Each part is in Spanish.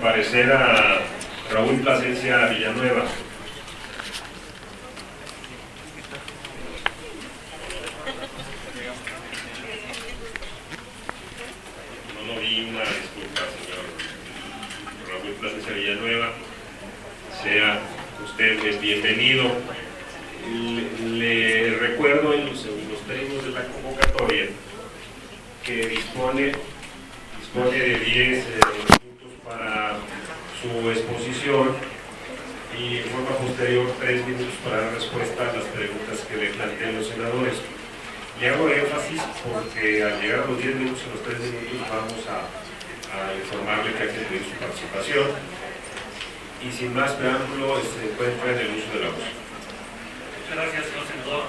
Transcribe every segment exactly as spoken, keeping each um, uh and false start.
comparecer a Raúl Plasencia Villanueva. No lo vi, una disculpa, señor Raúl Plasencia Villanueva. Sea usted es bienvenido. Le, le recuerdo en los, en los términos de la convocatoria que dispone, dispone de diez eh, minutos para su exposición y en forma posterior tres minutos para dar respuesta a las preguntas que le planteen los senadores. Le hago énfasis porque al llegar a los diez minutos, en los tres minutos, vamos a, a informarle que hay que pedir su participación y sin más preámbulo se encuentra en el uso de la voz. Muchas gracias, señor senador.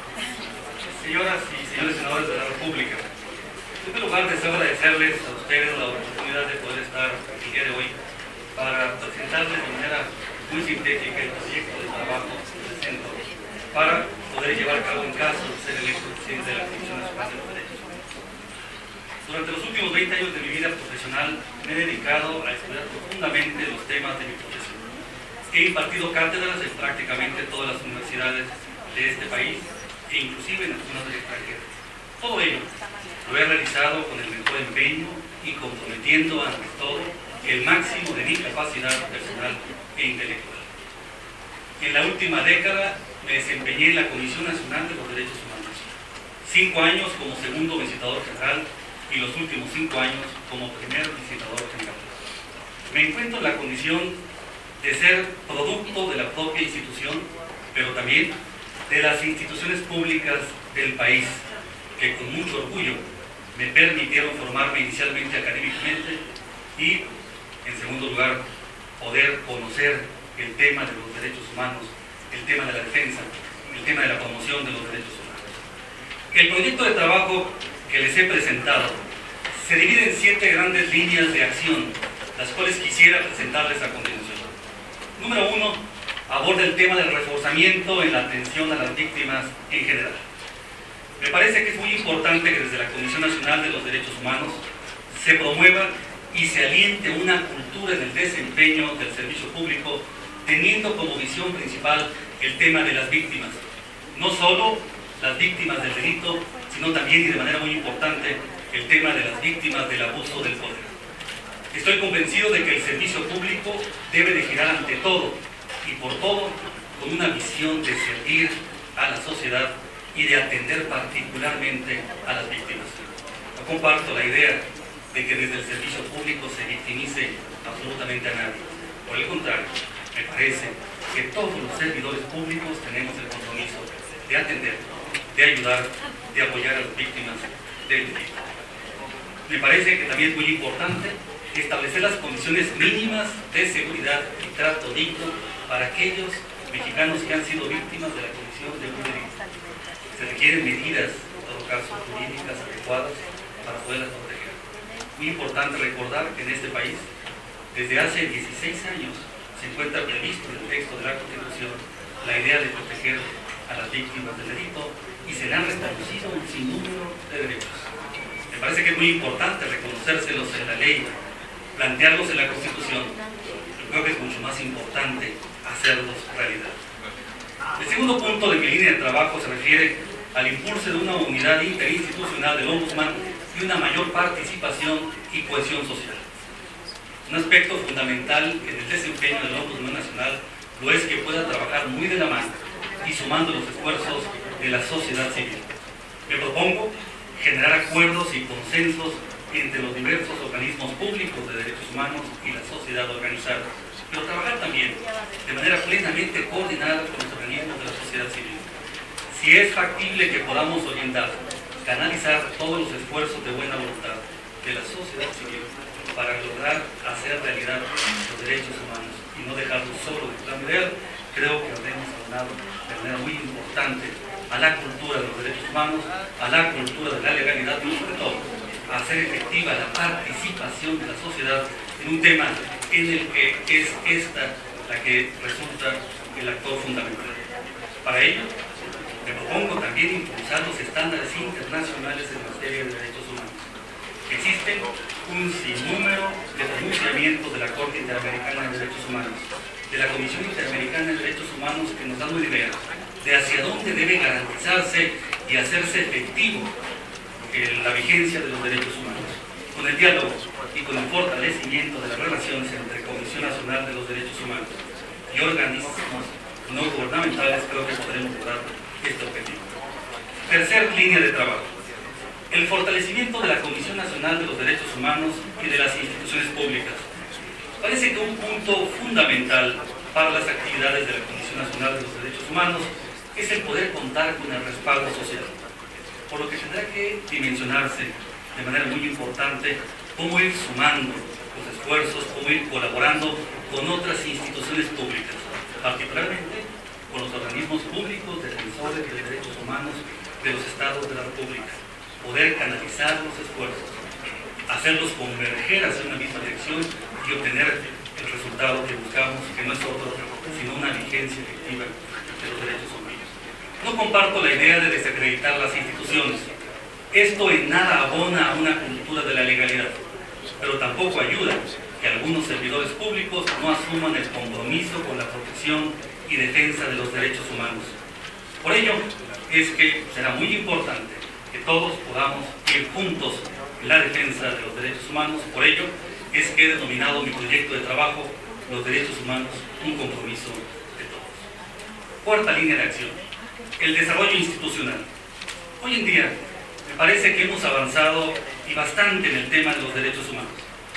Señoras y señores senadores de la República, en primer lugar deseo agradecerles a ustedes la oportunidad de poder estar el día de hoy para presentarles de manera muy sintética el proyecto de trabajo que presento para poder llevar a cabo en caso de ser electo presidente de la Comisión Nacional de los Derechos Humanos. Durante los últimos veinte años de mi vida profesional me he dedicado a estudiar profundamente los temas de mi profesión. He impartido cátedras en prácticamente todas las universidades de este país e inclusive en algunas del extranjero. Todo ello lo he realizado con el mejor empeño y comprometiendo ante todo el máximo de mi capacidad personal e intelectual. En la última década me desempeñé en la Comisión Nacional de los Derechos Humanos, cinco años como segundo visitador general y los últimos cinco años como primer visitador general. Me encuentro en la condición de ser producto de la propia institución, pero también de las instituciones públicas del país, que con mucho orgullo me permitieron formarme inicialmente académicamente y, en segundo lugar, poder conocer el tema de los derechos humanos, el tema de la defensa, el tema de la promoción de los derechos humanos. El proyecto de trabajo que les he presentado se divide en siete grandes líneas de acción, las cuales quisiera presentarles a continuación. Número uno, aborda el tema del reforzamiento en la atención a las víctimas en general. Me parece que es muy importante que desde la Comisión Nacional de los Derechos Humanos se promueva y se aliente una cultura en el desempeño del servicio público, teniendo como visión principal el tema de las víctimas. No solo las víctimas del delito, sino también y de manera muy importante el tema de las víctimas del abuso del poder. Estoy convencido de que el servicio público debe de girar ante todo y por todo con una visión de servir a la sociedad y de atender particularmente a las víctimas. No comparto la idea de que desde el servicio público se victimice absolutamente a nadie. Por el contrario, me parece que todos los servidores públicos tenemos el compromiso de atender, de ayudar, de apoyar a las víctimas del delito. Me parece que también es muy importante establecer las condiciones mínimas de seguridad y trato digno para aquellos mexicanos que han sido víctimas de la comisión de un delito. Se requieren medidas, en todo caso, jurídicas adecuadas para poderlas proteger. Muy importante recordar que en este país, desde hace dieciséis años, se encuentra previsto en el texto de la Constitución la idea de proteger a las víctimas del delito y se le han reconocido un sinnúmero de derechos. Me parece que es muy importante reconocérselos en la ley, plantearlos en la Constitución, pero creo que es mucho más importante hacerlos realidad. El segundo punto de mi línea de trabajo se refiere al impulso de una unidad interinstitucional del Ombudsman y una mayor participación y cohesión social. Un aspecto fundamental en el desempeño del Ombudsman Nacional lo es que pueda trabajar muy de la mano y sumando los esfuerzos de la sociedad civil. Me propongo generar acuerdos y consensos entre los diversos organismos públicos de derechos humanos y la sociedad organizada, pero trabajar también de manera plenamente coordinada con los organismos de la sociedad civil. Si es factible que podamos orientar, canalizar todos los esfuerzos de buena voluntad de la sociedad civil para lograr hacer realidad los derechos humanos y no dejarlos solo de plan ideal, creo que habremos abonado de manera muy importante a la cultura de los derechos humanos, a la cultura de la legalidad y sobre todo a hacer efectiva la participación de la sociedad en un tema en el que es esta la que resulta el actor fundamental. Para ello, me propongo también impulsar los estándares internacionales en materia de derechos humanos. Existen un sinnúmero de pronunciamientos de la Corte Interamericana de Derechos Humanos, de la Comisión Interamericana de Derechos Humanos, que nos dan una idea de hacia dónde debe garantizarse y hacerse efectivo eh, la vigencia de los derechos humanos. Con el diálogo y con el fortalecimiento de las relaciones entre Comisión Nacional de los Derechos Humanos y organismos no gubernamentales, creo que podremos lograr este objetivo. Tercer línea de trabajo: el fortalecimiento de la Comisión Nacional de los Derechos Humanos y de las instituciones públicas. Parece que un punto fundamental para las actividades de la Comisión Nacional de los Derechos Humanos es el poder contar con el respaldo social, por lo que tendrá que dimensionarse de manera muy importante cómo ir sumando los esfuerzos, cómo ir colaborando con otras instituciones públicas, particularmente con los organismos públicos defensores de derechos humanos de los estados de la República, poder canalizar los esfuerzos, hacerlos converger hacia una misma dirección y obtener el resultado que buscamos, que no es otro sino una vigencia efectiva de los derechos humanos. No comparto la idea de desacreditar las instituciones. Esto en nada abona a una cultura de la legalidad, pero tampoco ayuda que algunos servidores públicos no asuman el compromiso con la protección y defensa de los derechos humanos. Por ello es que será muy importante que todos podamos ir juntos en la defensa de los derechos humanos. Por ello es que he denominado mi proyecto de trabajo Los Derechos Humanos, un compromiso de todos. Cuarta línea de acción: el desarrollo institucional. Hoy en día me parece que hemos avanzado y bastante en el tema de los derechos humanos.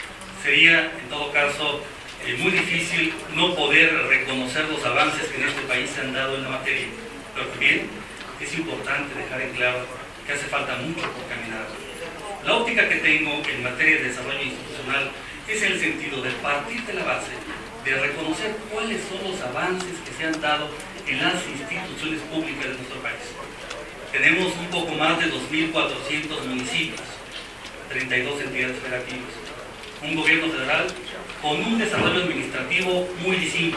Sería, en todo caso, eh, muy difícil no poder reconocer los avances que en este país se han dado en la materia, pero también es importante dejar en claro que hace falta mucho por caminar. La óptica que tengo en materia de desarrollo institucional es el sentido de partir de la base, de reconocer cuáles son los avances que se han dado en las instituciones públicas de nuestro país. Tenemos un poco más de dos mil cuatrocientos municipios, treinta y dos entidades federativas, un gobierno federal con un desarrollo administrativo muy distinto.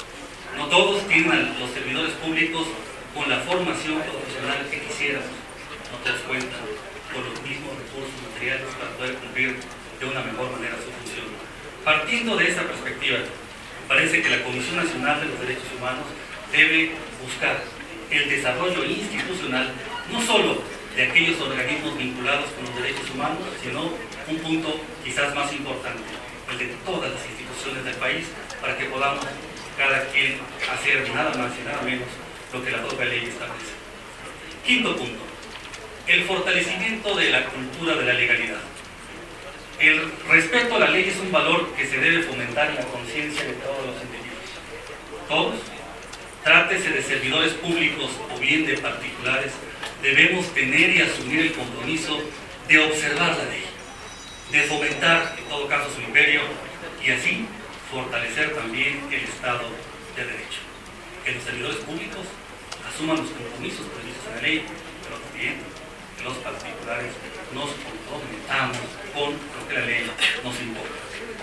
No todos tienen a los servidores públicos con la formación profesional que quisiéramos. No todos cuentan con los mismos recursos materiales para poder cumplir de una mejor manera su función. Partiendo de esa perspectiva, parece que la Comisión Nacional de los Derechos Humanos debe buscar el desarrollo institucional no solo de aquellos organismos vinculados con los derechos humanos, sino un punto quizás más importante, el de todas las instituciones del país, para que podamos cada quien hacer nada más y nada menos lo que la propia ley establece. Quinto punto: el fortalecimiento de la cultura de la legalidad. El respeto a la ley es un valor que se debe fomentar en la conciencia de todos los individuos. Todos, trátese de servidores públicos o bien de particulares, debemos tener y asumir el compromiso de observar la ley, de fomentar en todo caso su imperio y así fortalecer también el Estado de Derecho. Que los servidores públicos asuman los compromisos previstos en la ley, pero también que los particulares nos comprometamos con lo que la ley nos impone.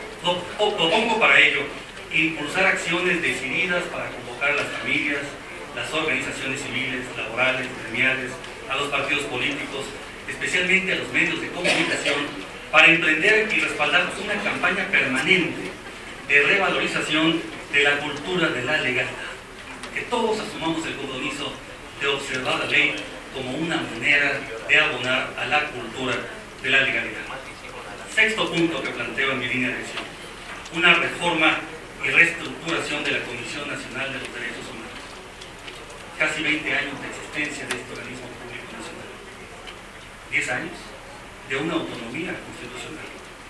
Propongo para ello impulsar acciones decididas para convocar a las familias, las organizaciones civiles, laborales, gremiales, a los partidos políticos, especialmente a los medios de comunicación, para emprender y respaldar una campaña permanente de revalorización de la cultura de la legalidad. Que todos asumamos el compromiso de observar la ley como una manera de abonar a la cultura de la legalidad. Sexto punto que planteo en mi línea de acción: una reforma y reestructuración de la Comisión Nacional de los Derechos Humanos. Casi veinte años de existencia de este organismo público nacional. diez años de una autonomía constitucional.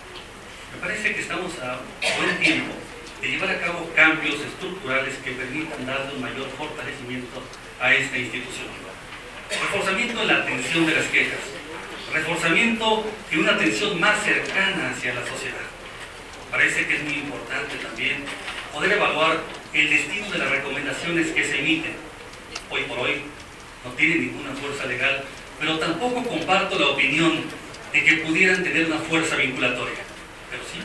Me parece que estamos a buen tiempo de llevar a cabo cambios estructurales que permitan darle un mayor fortalecimiento a esta institución. Reforzamiento en la atención de las quejas. Reforzamiento de una atención más cercana hacia la sociedad. Parece que es muy importante también poder evaluar el destino de las recomendaciones que se emiten. Hoy por hoy no tienen ninguna fuerza legal, pero tampoco comparto la opinión de que pudieran tener una fuerza vinculatoria. Pero sí,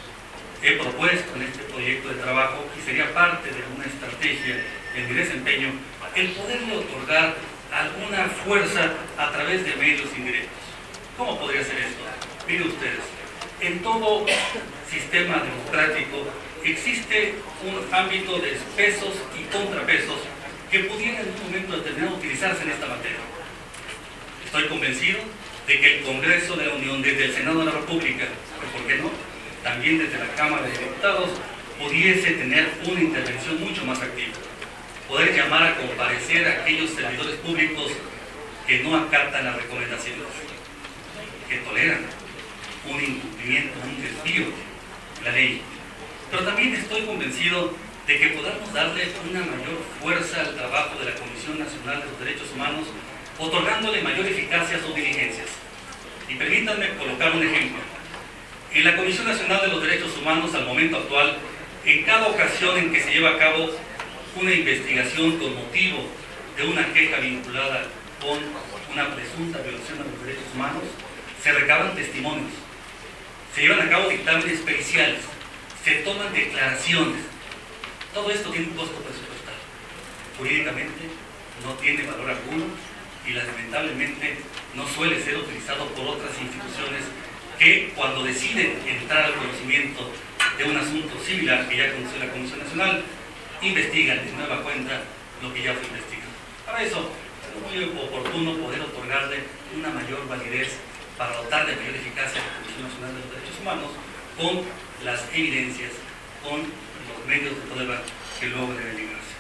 he propuesto en este proyecto de trabajo, y sería parte de una estrategia en mi desempeño, el poderle otorgar alguna fuerza a través de medios indirectos. ¿Cómo podría ser esto? Miren ustedes, En todo sistema democrático existe un ámbito de pesos y contrapesos que pudieran en un momento determinado utilizarse en esta materia. Estoy convencido de que el Congreso de la Unión, desde el Senado de la República, y por qué no, también desde la Cámara de Diputados, pudiese tener una intervención mucho más activa. Poder llamar a comparecer a aquellos servidores públicos que no acatan las recomendaciones, que toleran un incumplimiento, un desvío de la ley. Pero también estoy convencido de que podamos darle una mayor fuerza al trabajo de la Comisión Nacional de los Derechos Humanos, otorgándole mayor eficacia a sus diligencias. Y permítanme colocar un ejemplo. En la Comisión Nacional de los Derechos Humanos, al momento actual, en cada ocasión en que se lleva a cabo una investigación con motivo de una queja vinculada con una presunta violación de los derechos humanos, se recaban testimonios, se llevan a cabo dictámenes periciales, se toman declaraciones. Todo esto tiene un costo presupuestal. Jurídicamente no tiene valor alguno y lamentablemente no suele ser utilizado por otras instituciones que, cuando deciden entrar al conocimiento de un asunto similar que ya conoció la Comisión Nacional, investigan de nueva cuenta lo que ya fue investigado. Para eso es muy oportuno poder otorgarle una mayor validez para dotar de mayor eficacia a la Comisión Nacional de los Derechos Humanos con las evidencias, con los medios de prueba que luego deben librarse.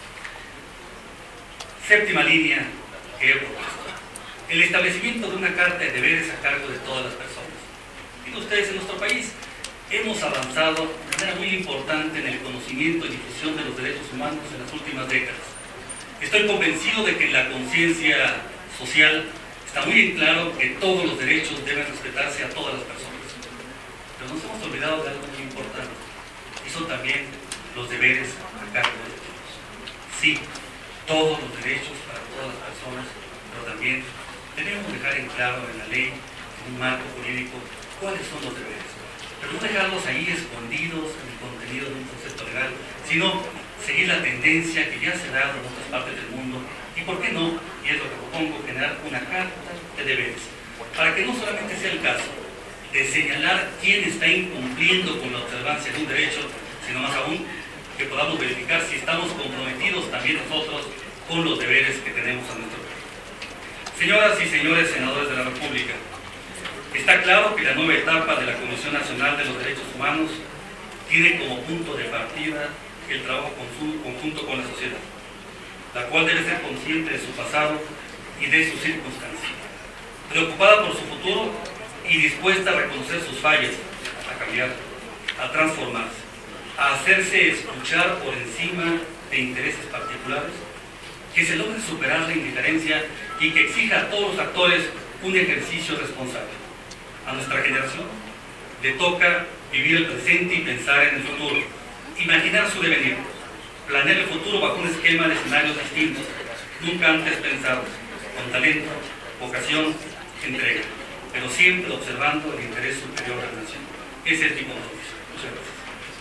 Séptima línea que he propuesto: el establecimiento de una carta de deberes a cargo de todas las personas. Y ustedes, en nuestro país hemos avanzado de manera muy importante en el conocimiento y difusión de los derechos humanos en las últimas décadas. Estoy convencido de que en la conciencia social está muy en claro que todos los derechos deben respetarse a todas las personas. Pero nos hemos olvidado de algo muy importante, y son también los deberes a cargo de todos. Sí, todos los derechos para todas las personas, pero también debemos dejar en claro en la ley, en un marco jurídico, cuáles son los deberes. Pero no dejarlos ahí escondidos en el contenido de un concepto legal, sino seguir la tendencia que ya se ha dado en otras partes del mundo, y por qué no, y es lo que propongo, generar una carta de deberes, para que no solamente sea el caso de señalar quién está incumpliendo con la observancia de un derecho, sino más aún que podamos verificar si estamos comprometidos también nosotros con los deberes que tenemos a nuestro país. Señoras y señores senadores de la República, está claro que la nueva etapa de la Comisión Nacional de los Derechos Humanos tiene como punto de partida el trabajo conjunto con la sociedad, la cual debe ser consciente de su pasado y de sus circunstancias, preocupada por su futuro y dispuesta a reconocer sus fallas, a cambiar, a transformarse, a hacerse escuchar por encima de intereses particulares, que se logre superar la indiferencia y que exija a todos los actores un ejercicio responsable. A nuestra generación le toca vivir el presente y pensar en el futuro, imaginar su devenir, planear el futuro bajo un esquema de escenarios distintos, nunca antes pensados, con talento, vocación, entrega, pero siempre observando el interés superior de la nación. Ese es mi compromiso. Muchas gracias.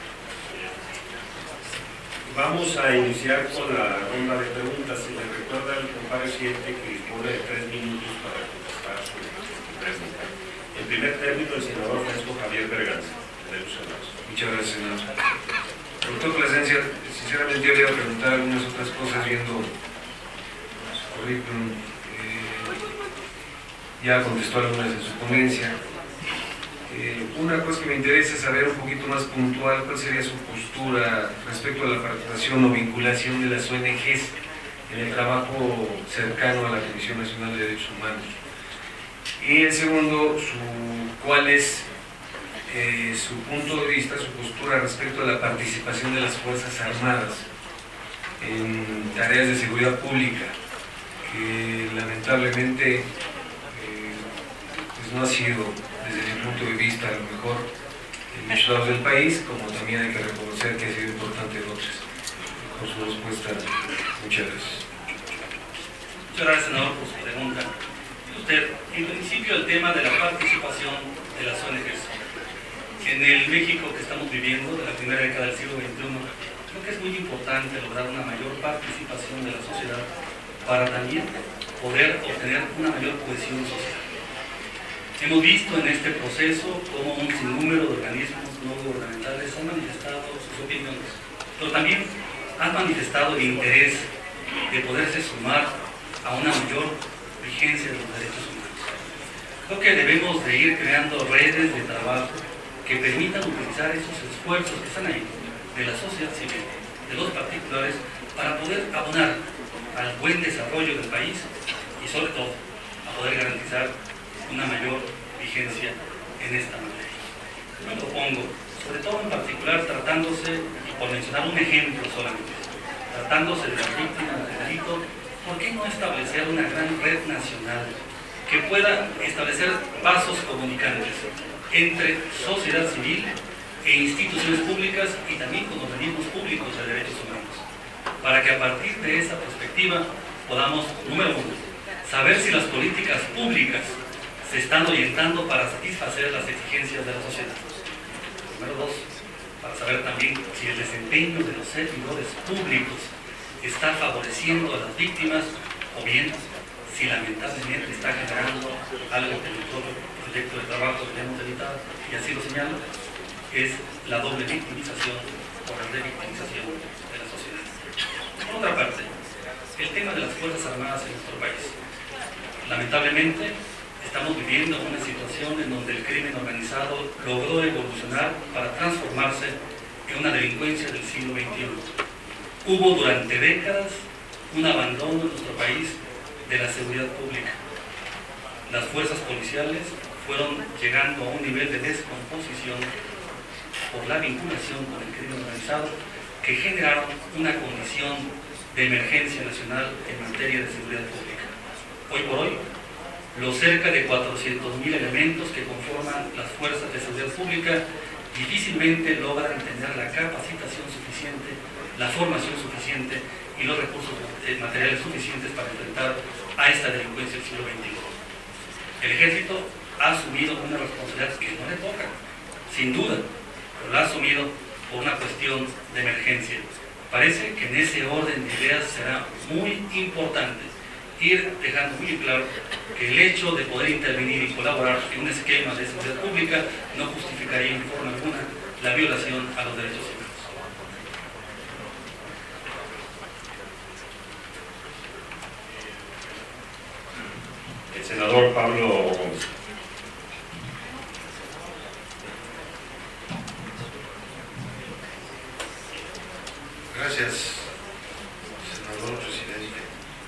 Vamos a iniciar con la ronda de preguntas. Se le recuerda al compareciente que dispone de tres minutos para contestar su pregunta. En primer término, el senador Francisco Javier Berganza, de los Senados. Muchas gracias, senador. Doctor Plasencia, sinceramente yo le iba a preguntar algunas otras cosas viendo su currículum. Eh, ya contestó algunas en su ponencia. Eh, una cosa que me interesa es saber un poquito más puntual cuál sería su postura respecto a la participación o vinculación de las O N Ges en el trabajo cercano a la Comisión Nacional de Derechos Humanos. Y el segundo, su, cuál es eh, su punto de vista, su postura respecto a la participación de las Fuerzas Armadas en tareas de seguridad pública, que lamentablemente eh, pues no ha sido, desde mi punto de vista, a lo mejor en muchos lados del país, como también hay que reconocer que ha sido importante en otros. Por su respuesta, muchas gracias. Muchas gracias, senador, por su pregunta. Usted, en principio, el tema de la participación de las O N Ges. En el México que estamos viviendo, de la primera década del siglo veintiuno, creo que es muy importante lograr una mayor participación de la sociedad para también poder obtener una mayor cohesión social. Hemos visto en este proceso cómo un sinnúmero de organismos no gubernamentales han manifestado sus opiniones, pero también han manifestado el interés de poderse sumar a una mayor vigencia de los derechos humanos. Creo que debemos de ir creando redes de trabajo que permitan utilizar esos esfuerzos que están ahí, de la sociedad civil, de los particulares, para poder abonar al buen desarrollo del país y sobre todo a poder garantizar una mayor vigencia en esta materia. Yo propongo, sobre todo en particular tratándose, y por mencionar un ejemplo solamente, tratándose de las víctimas del delito, ¿por qué no establecer una gran red nacional que pueda establecer vasos comunicantes entre sociedad civil e instituciones públicas y también con organismos públicos de derechos humanos, para que a partir de esa perspectiva podamos, número uno, saber si las políticas públicas se están orientando para satisfacer las exigencias de la sociedad. Número dos, para saber también si el desempeño de los servidores públicos está favoreciendo a las víctimas o bien si lamentablemente está generando algo que en el propio proyecto de trabajo debemos evitar, y así lo señalo, es la doble victimización o la revictimización de la sociedad. Por otra parte, el tema de las Fuerzas Armadas en nuestro país. Lamentablemente, estamos viviendo una situación en donde el crimen organizado logró evolucionar para transformarse en una delincuencia del siglo veintiuno. Hubo durante décadas un abandono en nuestro país de la seguridad pública. Las fuerzas policiales fueron llegando a un nivel de descomposición por la vinculación con el crimen organizado que generaron una condición de emergencia nacional en materia de seguridad pública. Hoy por hoy, los cerca de cuatrocientos mil elementos que conforman las fuerzas de seguridad pública difícilmente logran tener la capacitación suficiente, la formación suficiente y los recursos materiales suficientes para enfrentar a esta delincuencia del siglo veintiuno. El Ejército ha asumido una responsabilidad que no le toca, sin duda, pero la ha asumido por una cuestión de emergencia. Parece que en ese orden de ideas será muy importante ir dejando muy claro que el hecho de poder intervenir y colaborar en un esquema de seguridad pública no justificaría en forma alguna la violación a los derechos humanos. El senador Pablo Gómez. Gracias, senador presidente.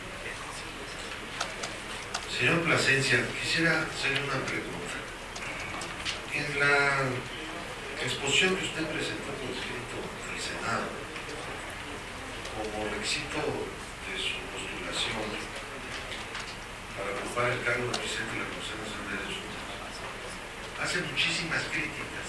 Señor Plasencia, quisiera hacerle una pregunta. En la exposición que usted presentó por escrito al Senado, como requisito de su postulación para ocupar el cargo de presidente de la Comisión Nacional de Derechos Humanos, hace muchísimas críticas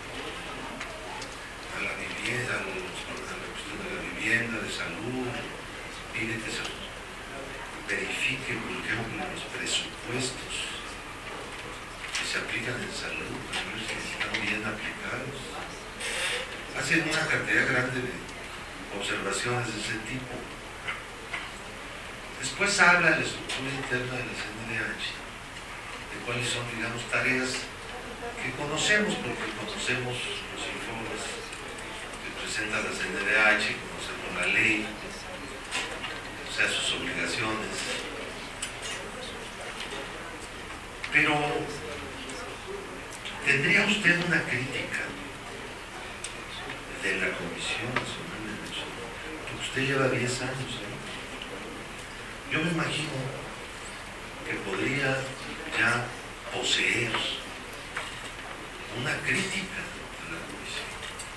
a la vivienda, a la cuestión de la vivienda, de salud, pide que se verifique, por ejemplo, los presupuestos que se aplican en salud, para ver si están bien aplicados. Hacen una cantidad grande de observaciones de ese tipo. Después habla de la estructura interna de la C N D H, de cuáles son, digamos, tareas que conocemos, porque conocemos los informes que presenta la C N D H, conocemos la ley, o sea, sus obligaciones. Pero, ¿tendría usted una crítica de la Comisión Nacional de Derechos Humanos? Porque usted lleva diez años ahí. Yo me imagino que podría ya poseer una crítica a la Comisión,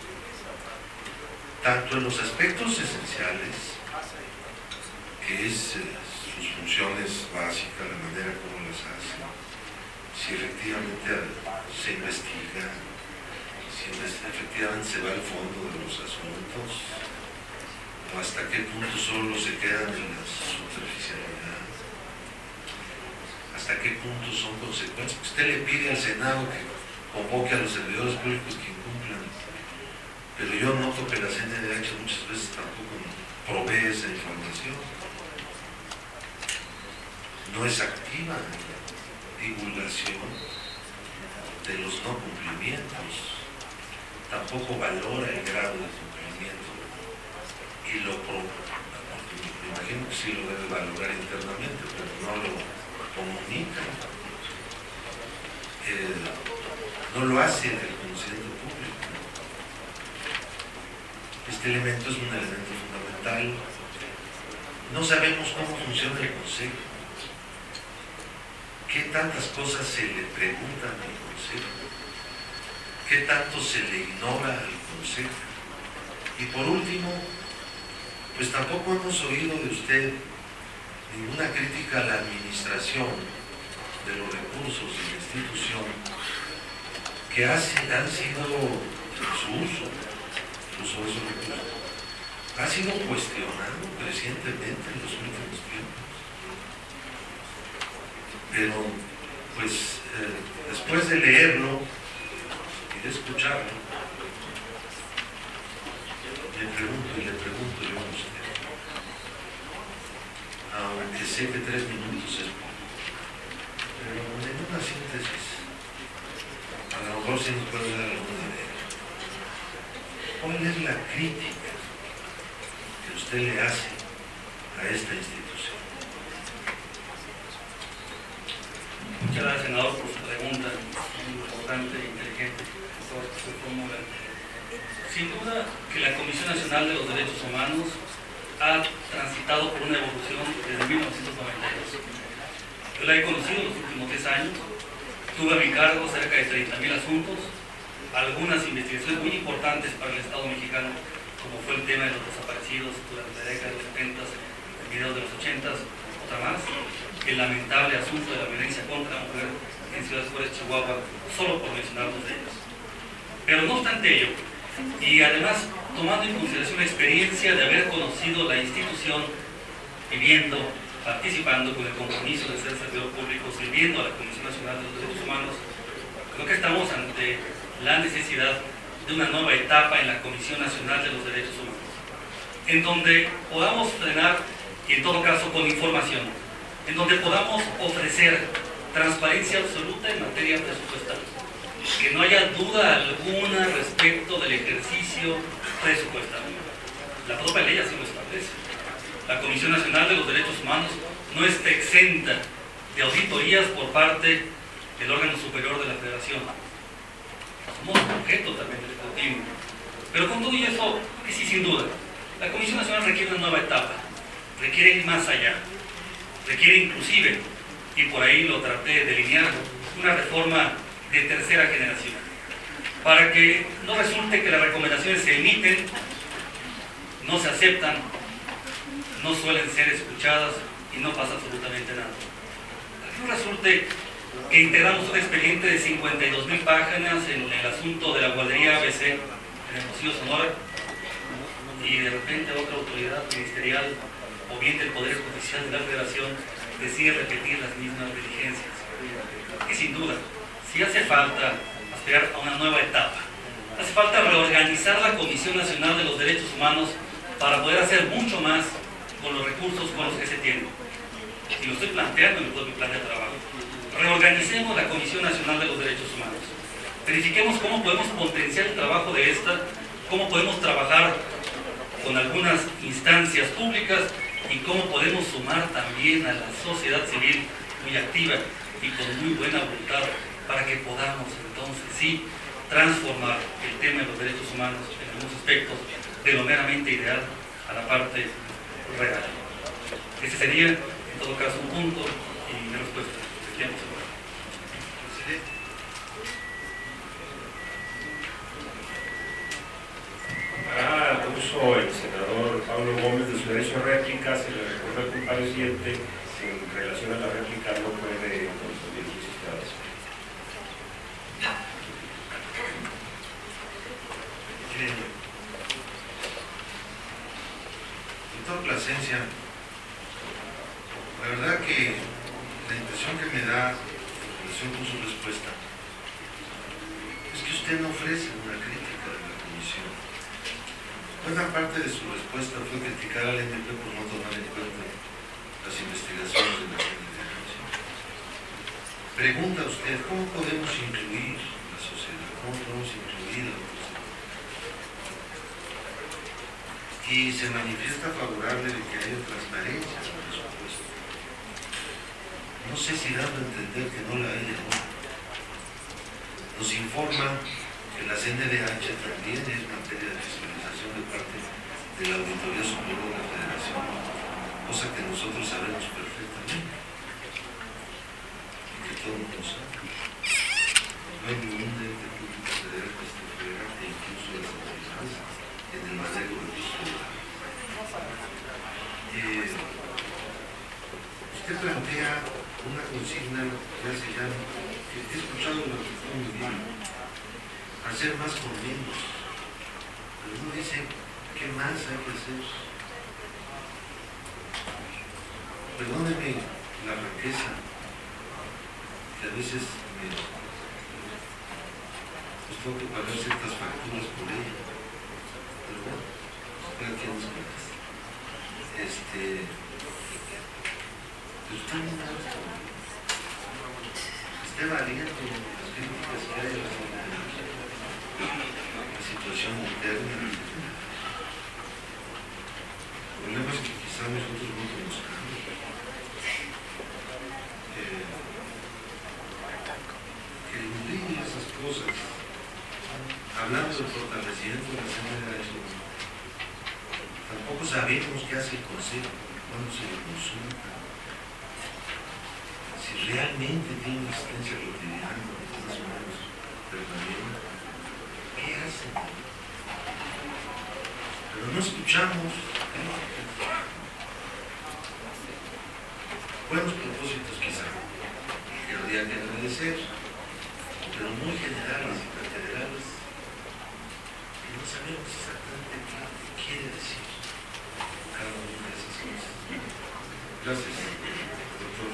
tanto en los aspectos esenciales, que es eh, sus funciones básicas, la manera como las hace, si efectivamente se investiga, si efectivamente se va al fondo de los asuntos, o hasta qué punto solo se quedan en la superficialidad, hasta qué punto son consecuencias. Usted le pide al Senado que convoque a los servidores públicos que incumplan, pero yo noto que la C N D H muchas veces tampoco provee esa información. No es activa en la divulgación de los no cumplimientos, tampoco valora el grado de cumplimiento y lo pro, me imagino que sí lo debe valorar internamente, pero no lo comunica, eh, no lo hace en el conocimiento público. Este elemento es un elemento fundamental. No sabemos cómo funciona el consejo, qué tantas cosas se le preguntan al consejo, qué tanto se le ignora al consejo. Y por último, pues tampoco hemos oído de usted ninguna crítica a la administración de los recursos de la institución que ha, han sido su uso, el uso de esos recursos, ha sido cuestionado crecientemente en los últimos tiempos. Pero, pues, eh, después de leerlo y de escucharlo, le pregunto y le pregunto yo a usted, aunque sé que tres minutos es poco, pero en una síntesis, a lo mejor se nos puede dar alguna idea. ¿Cuál es la crítica que usted le hace a esta institución? Muchas gracias, senador, por su pregunta, muy importante e inteligente, por su fórmula. Sin duda que la Comisión Nacional de los Derechos Humanos ha transitado por una evolución desde mil novecientos noventa y dos. Yo la he conocido en los últimos diez años, tuve a mi cargo cerca de treinta mil asuntos, algunas investigaciones muy importantes para el Estado mexicano, como fue el tema de los desaparecidos durante la década de los setentas, el video de los ochentas, otra más, el lamentable asunto de la violencia contra la mujer en Ciudad Juárez, Chihuahua, solo por mencionar dos de ellos. Pero no obstante ello, y además tomando en consideración la experiencia de haber conocido la institución, viviendo, participando con el compromiso de ser servidor público, sirviendo a la Comisión Nacional de los Derechos Humanos, creo que estamos ante la necesidad de una nueva etapa en la Comisión Nacional de los Derechos Humanos, en donde podamos frenar, y en todo caso con información, en donde podamos ofrecer transparencia absoluta en materia presupuestal, que no haya duda alguna respecto del ejercicio presupuestal. La propia ley así lo establece. La Comisión Nacional de los Derechos Humanos no está exenta de auditorías por parte del órgano superior de la Federación. Somos objeto también del escrutinio. Pero con todo eso, que sí, sin duda, la Comisión Nacional requiere una nueva etapa, requiere ir más allá, requiere inclusive, y por ahí lo traté de delinear, una reforma de tercera generación, para que no resulte que las recomendaciones se emiten, no se aceptan, no suelen ser escuchadas y no pasa absolutamente nada. Para que no resulte que integramos un expediente de cincuenta y dos mil páginas en el asunto de la guardería A B C en Hermosillo, Sonora, y de repente otra autoridad ministerial o bien del Poder Judicial de la Federación decide repetir las mismas diligencias. Y sin duda, si hace falta aspirar a una nueva etapa, hace falta reorganizar la Comisión Nacional de los Derechos Humanos para poder hacer mucho más con los recursos con los que se tienen. Y lo estoy planteando en el propio plan de trabajo. Reorganicemos la Comisión Nacional de los Derechos Humanos. Verifiquemos cómo podemos potenciar el trabajo de esta, cómo podemos trabajar con algunas instancias públicas y cómo podemos sumar también a la sociedad civil muy activa y con muy buena voluntad para que podamos entonces sí transformar el tema de los derechos humanos en algunos aspectos de lo meramente ideal a la parte real. Ese sería, en todo caso, un punto y mi respuesta. Tiempo. Para uso el senador Pablo Gómez de su derecho a réplica, se le recuerda al compareciente que en relación a la réplica no puede consumir sus estados. Doctor Plasencia, la verdad que la impresión que me da en relación con su respuesta es que usted no ofrece una crítica de la comisión. Buena parte de su respuesta fue criticar al M P por no tomar en cuenta las investigaciones de la comisión. pregunta usted, ¿cómo podemos incluir la sociedad? ¿Cómo podemos incluir a la sociedad? Y se manifiesta favorable de que haya transparencia en el presupuesto. No sé si dando a entender que no la hay ahora. Nos informa que la C N D H también es materia de fiscalización de parte de la Auditoría Superior de la Federación, cosa que nosotros sabemos perfectamente y que todo el mundo sabe. No hay ningún ente público federal que esté fuera, e incluso las autoridades en el manejo de los ciudadanos. Eh, usted plantea una consigna que se llama, que he escuchado lo que fue muy bien, hacer más con menos, pero uno dice, ¿qué más hay que hacer? Perdóneme la franqueza, que a veces me, pues tengo que pagar ciertas facturas por ella, pero bueno, cada quien nos contesta. Este, pues está muy mal, esté valiendo las críticas que hay a las organizaciones, la situación interna. El problema es que quizá nosotros no conozcamos. Eh, que incluye esas cosas, hablando del fortalecimiento de la C N D H, tampoco sabemos qué hace el Consejo, cuándo se le consulta, si realmente tiene una asistencia cotidiana, más o menos permanente, ¿qué hacen? Pero no escuchamos buenos propósitos quizá, que habría que agradecer, pero muy generales y catedrales, que no sabemos exactamente qué quiere decir cada una de esas cosas. Gracias, doctor.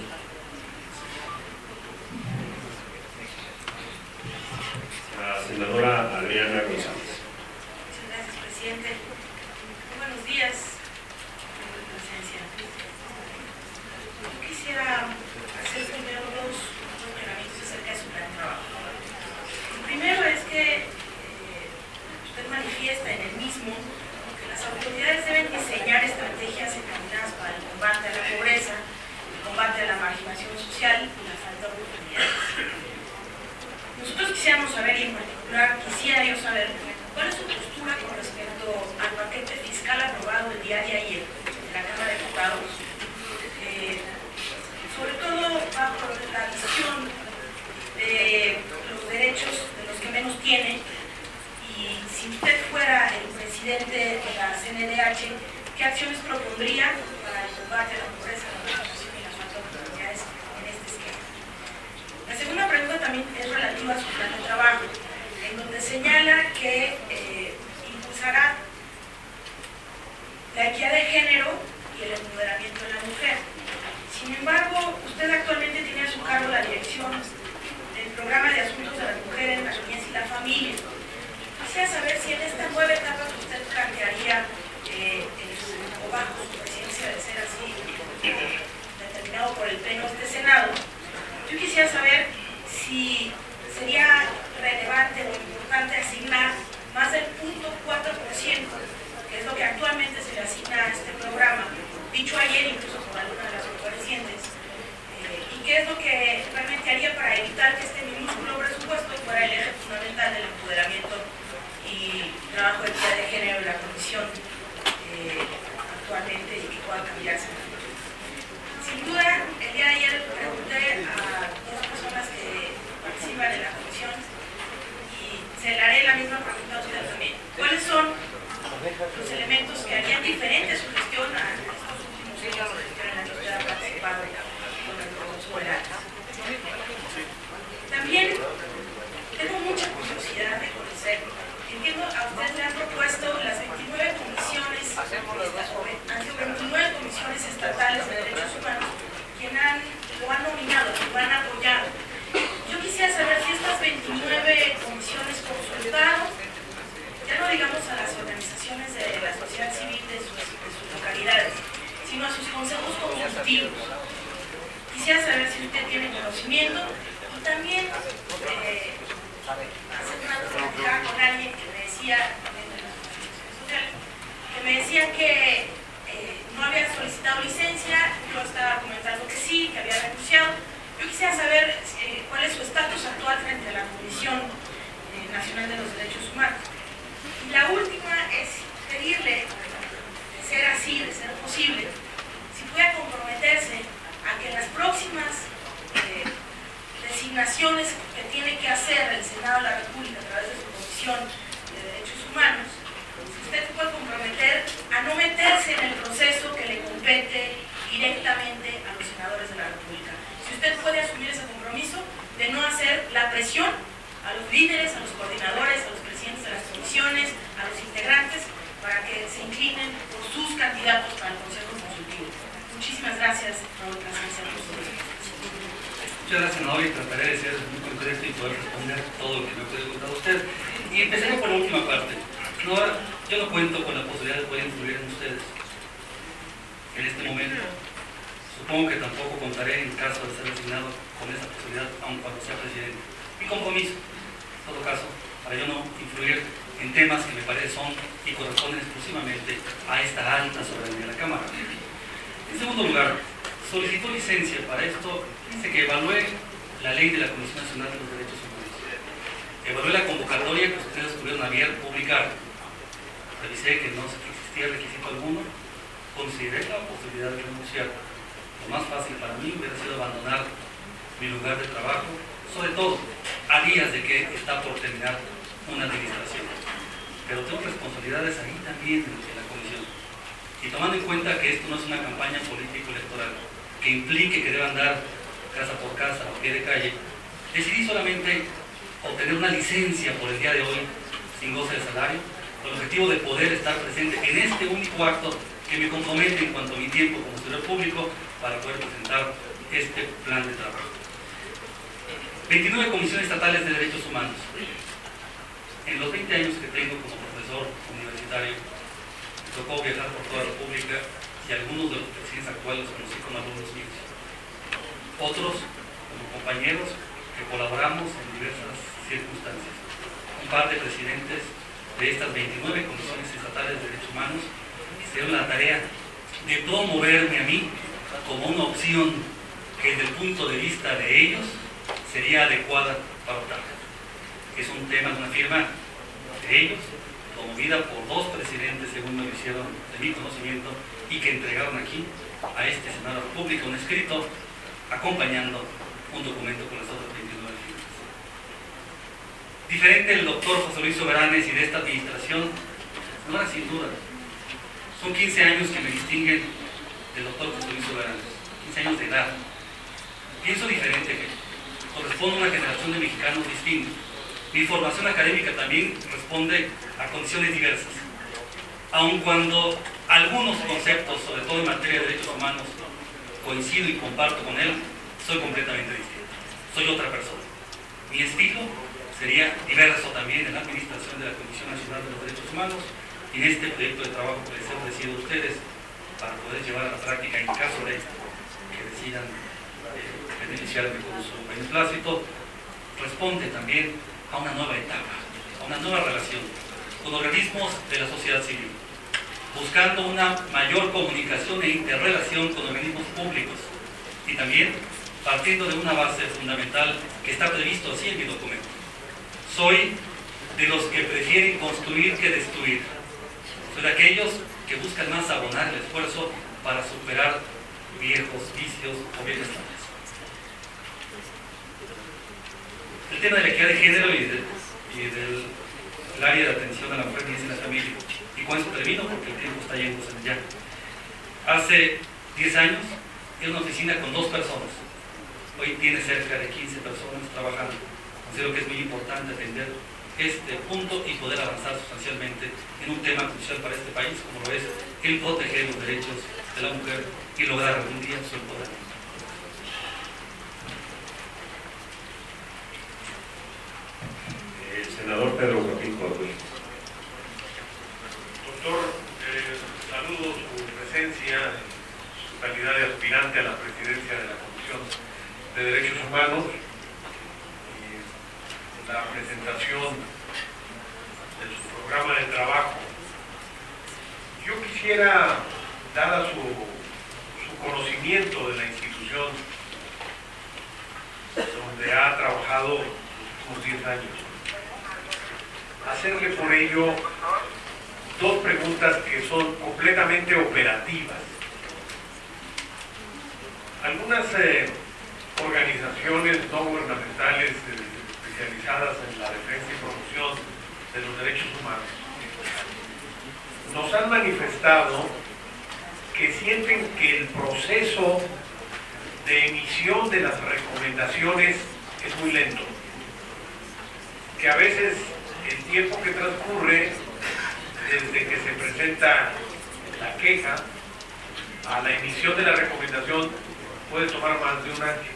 La senadora Adriana González. Muchas gracias, presidente. Muy buenos días, señor presencia. Yo quisiera hacer primero dos cuestionamientos acerca de su plan de trabajo. El primero es que eh, usted manifiesta en el mismo que las autoridades deben diseñar estrategias encaminadas para el combate a la pobreza, el combate a la marginación social y la falta de oportunidades. Nosotros quisiéramos saber, y en particular quisiera yo saber, cuál es su postura con respecto al paquete fiscal aprobado el día de ayer en la Cámara de Diputados, eh, sobre todo bajo la visión de los derechos de los que menos tienen, y si usted fuera el presidente de la C N D H, ¿qué acciones propondría para el combate a la pobreza, la marginación y la falta de oportunidades en este esquema? La segunda pregunta también es relativa a su plan de trabajo, en donde señala que eh, impulsará la equidad de género y el empoderamiento de la mujer. Sin embargo, usted actualmente tiene a su cargo la dirección del Programa de Asuntos de las Mujeres, la Niñez y la Familia. Quisiera saber si en esta nueva etapa que usted plantearía, eh, en su, o bajo su presidencia, de ser así, determinado por el Pleno de este Senado, yo quisiera saber si sería relevante o importante asignar más del cero punto cuatro por ciento, que es lo que actualmente se le asigna a este programa, dicho ayer incluso por alguna de las comparecientes, eh, y qué es lo que realmente haría para evitar que este minúsculo presupuesto fuera el eje fundamental del empoderamiento y trabajo de equidad de género en la Comisión eh, actualmente, y que pueda cambiarse. Sin duda, el día de ayer le pregunté a dos personas que participan en la comisión y se le haré la misma pregunta a usted también. ¿Cuáles son los elementos que harían diferente su gestión a estos últimos años de gestión en la que usted ha participado con el recurso de datos? También tengo mucha curiosidad de conocer. Entiendo, a usted le han propuesto las veintinueve comisiones, han sido veintinueve comisiones estatales de derechos humanos quien han, lo han nominado, lo han apoyado. Yo quisiera saber si estas veintinueve comisiones consultaron, ya no digamos a las organizaciones de la sociedad civil de sus, de sus localidades, sino a sus consejos consultivos. Quisiera saber si usted tiene conocimiento Y también eh, hace una platicaba con alguien que me decía, también de las organizaciones sociales, que me decía que eh, no había solicitado licencia. Yo estaba comentando que sí, que había renunciado. Yo quisiera saber eh, cuál es su estatus actual frente a la Comisión eh, Nacional de los Derechos Humanos. Y la última es pedirle, de ser así, de ser posible, si pudiera comprometerse a que en las próximas eh, designaciones que tiene que hacer el Senado de la República a través de su Comisión de Derechos Humanos, si usted se puede comprometer a no meterse en el proceso que le compete directamente a los senadores de la República. Si usted puede asumir ese compromiso de no hacer la presión a los líderes, a los coordinadores, a los presidentes de las comisiones, a los integrantes, para que se inclinen por sus candidatos para el Consejo Consultivo. Muchísimas gracias, Raúl Plasencia. Muchas gracias, senador, y trataré de ser muy concreto y poder responder todo lo que me puede contar usted. Y empezaré por la última parte. No, yo no cuento con la posibilidad de poder influir en ustedes en este momento. Supongo que tampoco contaré en caso de ser designado con esa posibilidad, aun cuando sea presidente. Mi compromiso, en todo caso, para yo no influir en temas que me parece son y corresponden exclusivamente a esta alta soberanía de la Cámara. En segundo lugar, solicitó licencia para esto, dice que evalúe la ley de la Comisión Nacional de los Derechos Humanos. Evalué la convocatoria que ustedes tuvieron a bien publicar. Revisé que no existía requisito alguno. Consideré la posibilidad de renunciar. Lo más fácil para mí hubiera sido abandonar mi lugar de trabajo, sobre todo a días de que está por terminar una administración. Pero tengo responsabilidades ahí también en la comisión. Y tomando en cuenta que esto no es una campaña político-electoral que implique que deba andar casa por casa o pie de calle, decidí solamente obtener una licencia por el día de hoy sin goce de salario, con el objetivo de poder estar presente en este único acto que me compromete en cuanto a mi tiempo como servidor público para poder presentar este plan de trabajo. veintinueve comisiones estatales de derechos humanos. En los veinte años que tengo como profesor universitario, me tocó viajar por toda la República y algunos de los presidentes actuales los conocí como alumnos míos. Otros como compañeros que colaboramos en diversas circunstancias. Un par de presidentes de estas veintinueve comisiones estatales de derechos humanos hicieron la tarea de promoverme a mí como una opción que desde el punto de vista de ellos sería adecuada para optar. Es un tema de una firma de ellos, promovida por dos presidentes, según me lo hicieron de mi conocimiento, y que entregaron aquí a este Senado de la República un escrito acompañando un documento con las otras veintinueve firmas. Diferente del doctor José Luis Soberanes y de esta administración, no era sin duda. Son quince años que me distinguen del doctor José Luis Soberanes, quince años de edad. Pienso diferente que corresponde a una generación de mexicanos distintos. Mi formación académica también responde a condiciones diversas. Aun cuando algunos conceptos, sobre todo en materia de derechos humanos, coincido y comparto con él, soy completamente distinto. Soy otra persona. Mi estilo sería diverso también en la administración de la Comisión Nacional de los Derechos Humanos y en este proyecto de trabajo que les he ofrecido a ustedes para poder llevar a la práctica en caso de que decidan eh, beneficiarme con su beneplácito, responde también a una nueva etapa, a una nueva relación con organismos de la sociedad civil, buscando una mayor comunicación e interrelación con organismos públicos y también partiendo de una base fundamental que está previsto así en mi documento. Soy de los que prefieren construir que destruir. Soy de aquellos que buscan más abonar el esfuerzo para superar viejos vicios o viejas tareas. El tema de la equidad de género y, de, y del el área de atención a la mujer y a la familia. Y con eso termino porque el tiempo está yéndose ya. Hace diez años era una oficina con dos personas. Hoy tiene cerca de quince personas trabajando. Considero que es muy importante atender este punto y poder avanzar sustancialmente en un tema crucial para este país, como lo es el proteger los derechos de la mujer y lograr algún día su empoderamiento. El senador Pedro Joaquín Córdoba. Doctor, eh, saludo su presencia en su calidad de aspirante a la presidencia de la Comisión de Derechos Humanos la presentación de su programa de trabajo. Yo quisiera, dada su, su conocimiento de la institución donde ha trabajado unos diez años, hacerle por ello dos preguntas que son completamente operativas. Algunas eh, organizaciones no gubernamentales eh, especializadas en la defensa y promoción de los derechos humanos nos han manifestado que sienten que el proceso de emisión de las recomendaciones es muy lento, que a veces el tiempo que transcurre desde que se presenta la queja a la emisión de la recomendación puede tomar más de un año.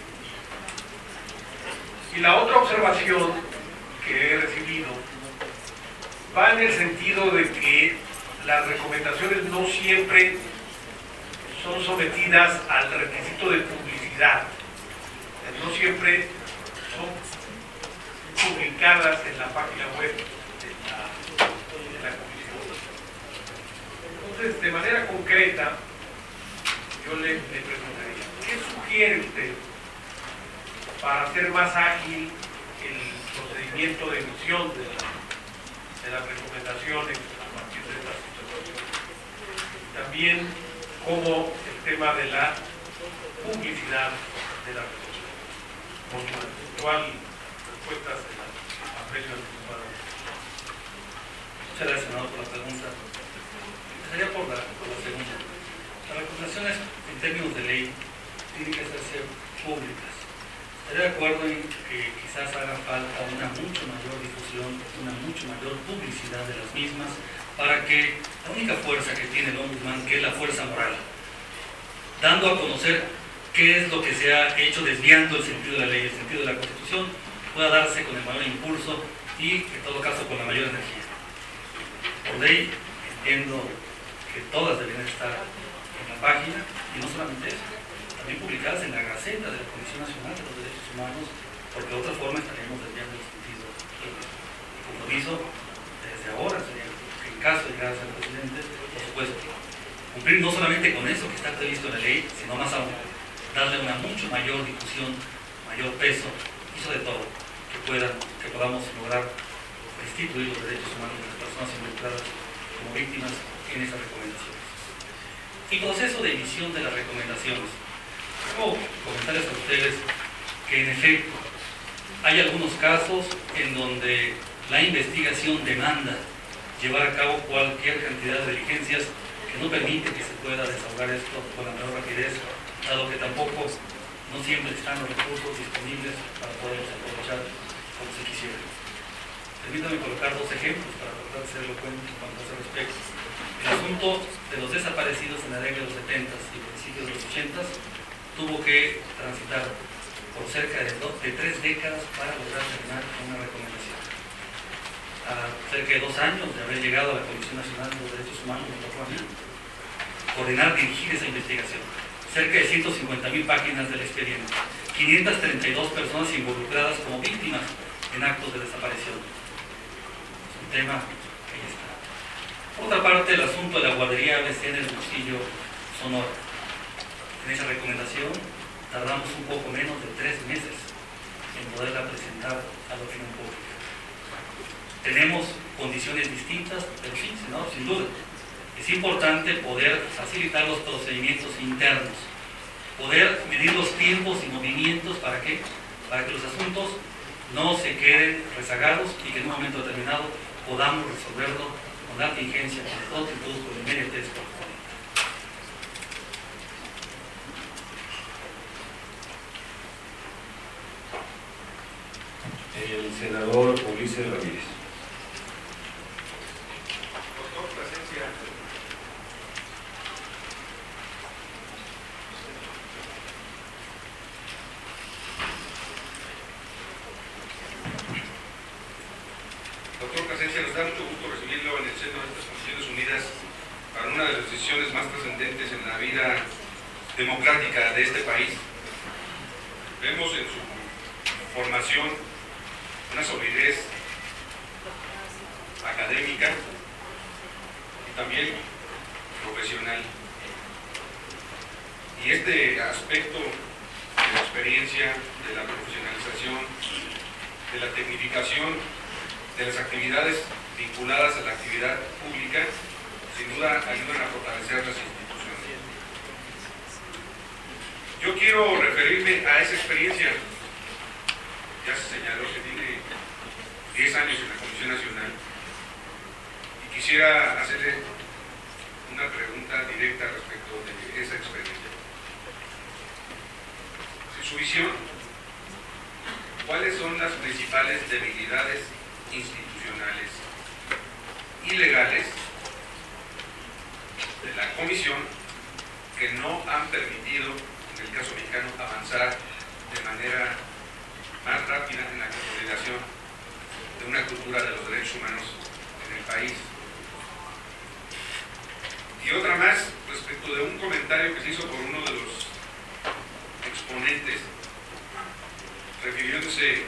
Y la otra observación que he recibido va en el sentido de que las recomendaciones no siempre son sometidas al requisito de publicidad, no siempre son publicadas en la página web de la, de la comisión. Entonces, de manera concreta, yo le, le preguntaría, ¿qué sugiere usted para hacer más ágil el procedimiento de emisión de, la, de las recomendaciones a partir de esta situación? También, como el tema de la publicidad de la resolución. Por su eventual respuesta se la aprecio anticipada. Muchas gracias, senador, por la pregunta. Empezaría por la, por la segunda. Las recomendaciones en términos de ley tienen que hacerse públicas. Estaría de acuerdo en que quizás haga falta una mucho mayor difusión, una mucho mayor publicidad de las mismas, para que la única fuerza que tiene el Ombudsman, que es la fuerza moral, dando a conocer qué es lo que se ha hecho desviando el sentido de la ley, el sentido de la Constitución, pueda darse con el mayor impulso y, en todo caso, con la mayor energía. Por ley, entiendo que todas deberían estar en la página, y no solamente eso, también publicadas en la Gaceta de la Comisión Nacional de los Derechos Humanos, porque de otra forma estaríamos desviando el sentido. El compromiso, desde ahora, sería, en caso de llegar a ser presidente, por supuesto, cumplir no solamente con eso que está previsto en la ley, sino más aún, darle una mucho mayor difusión, mayor peso, y sobre todo, que, puedan, que podamos lograr restituir los derechos humanos de las personas involucradas como víctimas en esas recomendaciones. El proceso de emisión de las recomendaciones. Quiero comentarles a ustedes que en efecto hay algunos casos en donde la investigación demanda llevar a cabo cualquier cantidad de diligencias que no permite que se pueda desahogar esto con la mayor rapidez, dado que tampoco no siempre están los recursos disponibles para poderlos aprovechar como se quisiera. Permítanme colocar dos ejemplos para tratar de ser elocuente en cuanto a ese respecto. El asunto de los desaparecidos en la década de los setentas y principios de los ochentas tuvo que transitar por cerca de, dos, de tres décadas para lograr terminar con una recomendación. A cerca de dos años de haber llegado a la Comisión Nacional de los Derechos Humanos, me tocó a mí coordinar, dirigir esa investigación. Cerca de ciento cincuenta mil páginas del expediente, quinientas treinta y dos personas involucradas como víctimas en actos de desaparición. Es un tema que ya está. Por otra parte, el asunto de la guardería A B C en el Hermosillo, Sonora. En esa recomendación tardamos un poco menos de tres meses en poderla presentar a la opinión pública. Tenemos condiciones distintas, pero sí, senador, sin duda. Es importante poder facilitar los procedimientos internos, poder medir los tiempos y movimientos, ¿para qué? Para que los asuntos no se queden rezagados y que en un momento determinado podamos resolverlo con la contingencia, con prontitud, con inmediatez. El senador Ulises Ramírez. Doctor Plasencia, Doctor Plasencia, nos da mucho gusto recibirlo en el seno de estas Naciones Unidas para una de las decisiones más trascendentes en la vida democrática de este país. Vemos en su formación una solidez académica y también profesional. Y este aspecto de la experiencia, de la profesionalización, de la tecnificación de las actividades vinculadas a la actividad pública, sin duda ayudan a fortalecer las instituciones. Yo quiero referirme a esa experiencia. Ya se señaló que tiene diez años en la Comisión Nacional y quisiera hacerle una pregunta directa respecto de esa experiencia. En su visión, ¿cuáles son las principales debilidades institucionales y legales de la Comisión que no han permitido, en el caso mexicano, avanzar de manera más rápida en la consolidación de una cultura de los derechos humanos en el país? Y otra más respecto de un comentario que se hizo por uno de los exponentes, refiriéndose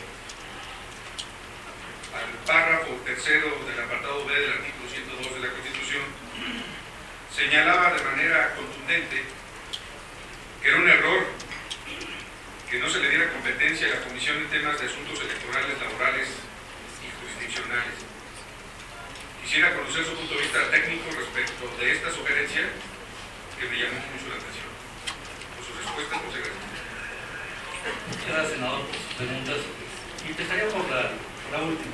al párrafo tercero del apartado B del artículo ciento dos de la Constitución, señalaba de manera contundente que era un error que no se le diera competencia a la Comisión en temas de asuntos electorales, laborales y jurisdiccionales. Quisiera conocer su punto de vista técnico respecto de esta sugerencia que me llamó mucho la atención. Por su respuesta, muchas gracias. Muchas gracias, senador, por sus preguntas. Empezaría por la, por la última.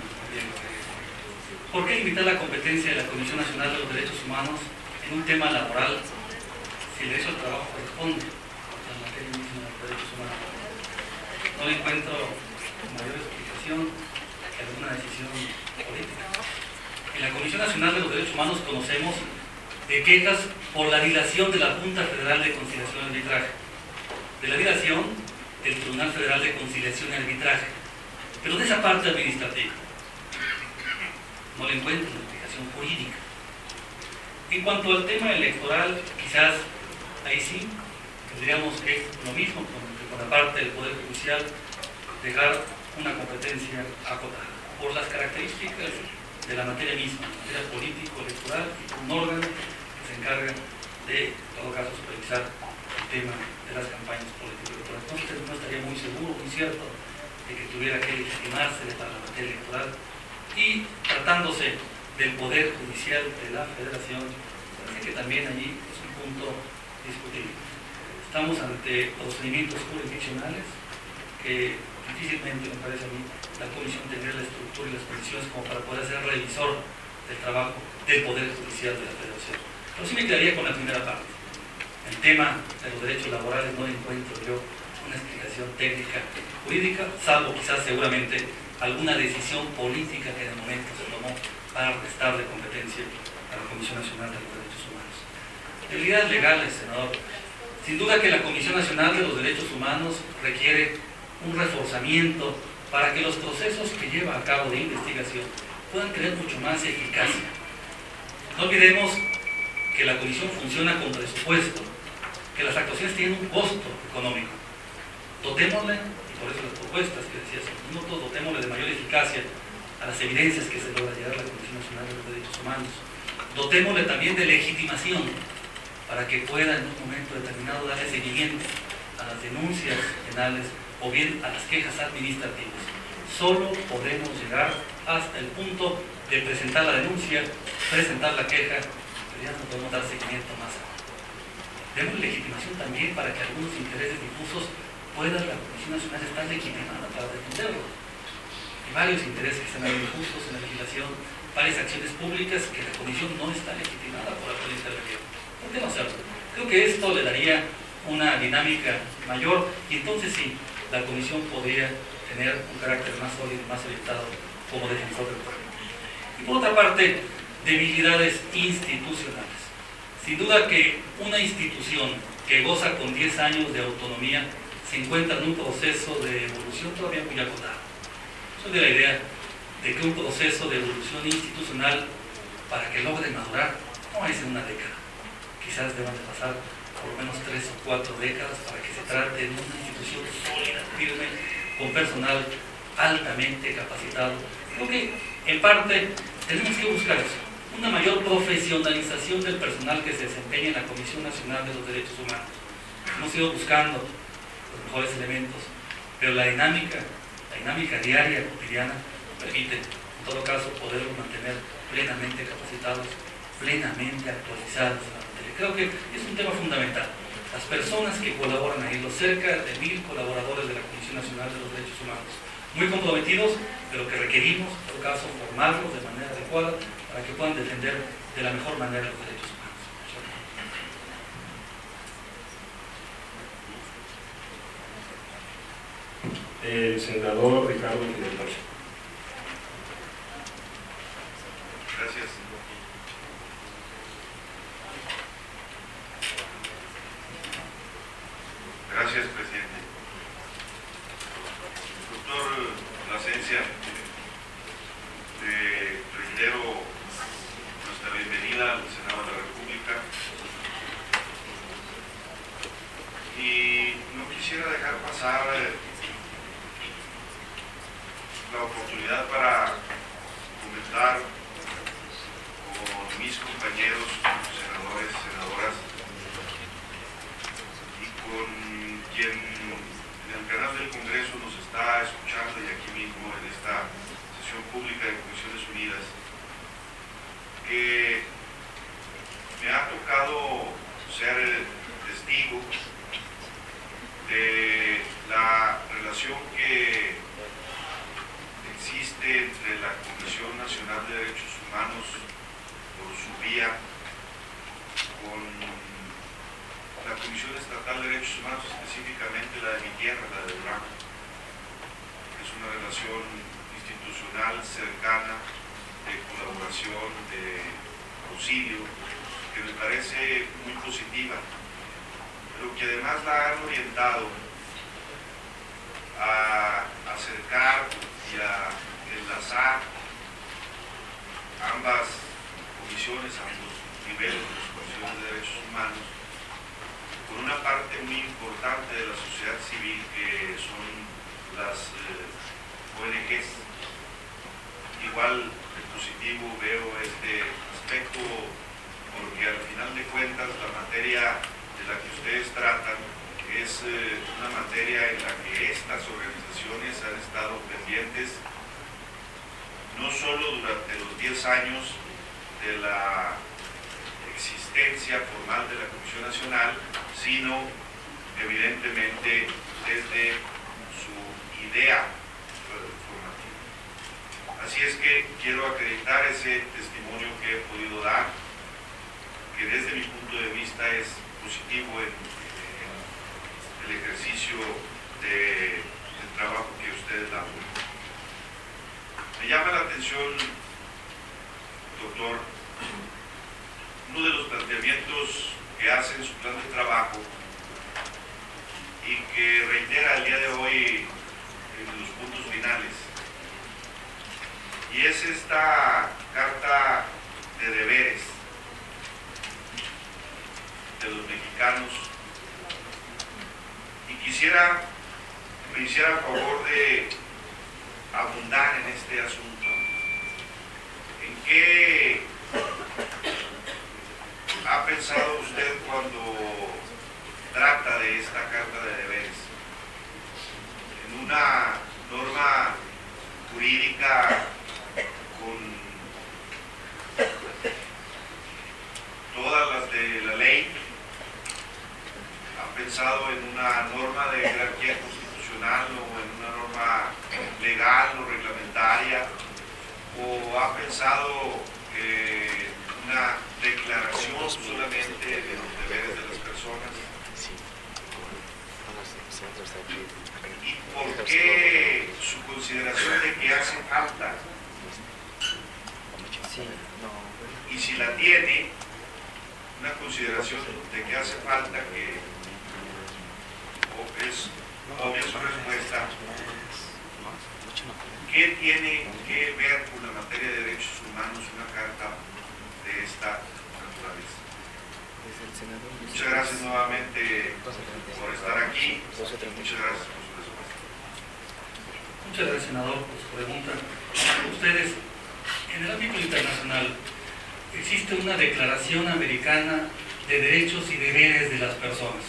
¿Por qué limitar la competencia de la Comisión Nacional de los Derechos Humanos en un tema laboral si el derecho al trabajo corresponde a la materia misma de los derechos humanos? No le encuentro mayor explicación que alguna decisión política. En la Comisión Nacional de los Derechos Humanos conocemos de quejas por la dilación de la Junta Federal de Conciliación y Arbitraje, de la dilación del Tribunal Federal de Conciliación y Arbitraje, pero de esa parte administrativa no le encuentro una explicación jurídica. En cuanto al tema electoral, quizás ahí sí tendríamos que, lo mismo que con la parte del Poder Judicial, dejar una competencia acotada por las características de la materia misma, materia político-electoral, un órgano que se encarga de, en todo caso, supervisar el tema de las campañas político-electorales. Entonces no estaría muy seguro, muy cierto, de que tuviera que legitimarse para la materia electoral. Y tratándose del Poder Judicial de la Federación, parece que también allí es un punto discutible. Estamos ante procedimientos jurisdiccionales que difícilmente, me parece a mí, la Comisión tendría la estructura y las condiciones como para poder ser revisor del trabajo del Poder Judicial de la Federación. Pero sí me quedaría con la primera parte. El tema de los derechos laborales no encuentro yo una explicación técnica jurídica, salvo quizás seguramente alguna decisión política que en el momento se tomó para restarle competencia a la Comisión Nacional de los Derechos Humanos. Debilidades legales, senador. Sin duda que la Comisión Nacional de los Derechos Humanos requiere un reforzamiento para que los procesos que lleva a cabo de investigación puedan tener mucho más eficacia. No olvidemos que la Comisión funciona con presupuesto, que las actuaciones tienen un costo económico. Dotémosle, y por eso las propuestas que decía hace un minuto, dotémosle de mayor eficacia a las evidencias que se logra llegar a la Comisión Nacional de los Derechos Humanos. Dotémosle también de legitimación para que pueda en un momento determinado darle seguimiento a las denuncias penales o bien a las quejas administrativas. Solo podemos llegar hasta el punto de presentar la denuncia, presentar la queja, pero ya no podemos dar seguimiento más. Demos legitimación también para que algunos intereses difusos pueda la Comisión Nacional estar legitimada para defenderlos. Hay varios intereses que están ahí difusos en la legislación, varias acciones públicas que la Comisión no está legitimada por la poder intervenir. ¿Por qué no hacerlo? Creo que esto le daría una dinámica mayor y entonces sí, la Comisión podría tener un carácter más sólido, más orientado como defensor del pueblo. Y por otra parte, debilidades institucionales. Sin duda que una institución que goza con diez años de autonomía se encuentra en un proceso de evolución todavía muy acotado. Soy de la idea de que un proceso de evolución institucional, para que logre madurar, no es en una década. Quizás deban de pasar por lo menos tres o cuatro décadas para que se trate de una institución sólida, firme, con personal altamente capacitado. Creo que en parte tenemos que buscar eso, una mayor profesionalización del personal que se desempeña en la Comisión Nacional de los Derechos Humanos. Hemos ido buscando los mejores elementos, pero la dinámica, la dinámica diaria, cotidiana, permite, en todo caso, poderlos mantener plenamente capacitados, plenamente actualizados en la materia. Creo que es un tema fundamental. Las personas que colaboran ahí, los cerca de mil colaboradores de la Comisión Nacional de los Derechos Humanos, muy comprometidos, pero que requerimos, en todo caso, formarlos de manera adecuada para que puedan defender de la mejor manera los derechos humanos. El senador Ricardo Fidel. Gracias. Gracias, presidente. Doctor Plasencia, le reitero nuestra bienvenida al Senado de la República y no quisiera dejar pasar la oportunidad para comentar con mis compañeros senadores, senadoras y con quien en el canal del Congreso nos está escuchando y aquí mismo en esta sesión pública de Comisiones Unidas, que me ha tocado ser testigo de la relación que existe entre la Comisión Nacional de Derechos Humanos por su vía con la Comisión Estatal de Derechos Humanos, específicamente la de mi tierra, la de Durango. Es una relación institucional cercana, de colaboración, de auxilio, que me parece muy positiva, pero que además la han orientado a acercar y a enlazar ambas comisiones, ambos niveles de las comisiones de derechos humanos, con una parte muy importante de la sociedad civil que son las eh, O N Ges. Igual de positivo veo este aspecto porque al final de cuentas la materia de la que ustedes tratan es eh, una materia en la que estas organizaciones han estado pendientes no solo durante los diez años de la existencia formal de la Comisión Nacional, sino evidentemente desde su idea formativa. Así es que quiero acreditar ese testimonio que he podido dar, que desde mi punto de vista es positivo en, en el ejercicio de, del trabajo que ustedes dan. Me llama la atención, doctor, uno de los planteamientos que hace en su plan de trabajo y que reitera el día de hoy en los puntos finales, y es esta carta de deberes de los mexicanos, y quisiera que me hiciera favor de abundar en este asunto. ¿En qué ha pensado usted cuando trata de esta carta de deberes? ¿En una norma jurídica con todas las de la ley? ¿Ha pensado en una norma de jerarquía constitucional o en una norma legal o reglamentaria? ¿O ha pensado en una declaración solamente de los deberes de las personas? ¿Y por qué su consideración de que hace falta? Y si la tiene, una consideración de que hace falta, que o es obvia su respuesta, ¿qué tiene que ver con la materia de derechos humanos una carta de esta naturaleza? Muchas gracias nuevamente por estar aquí. Muchas gracias por su respuesta. Muchas gracias, senador, por su pregunta. Ustedes, en el ámbito internacional, existe una Declaración Americana de Derechos y Deberes de las Personas.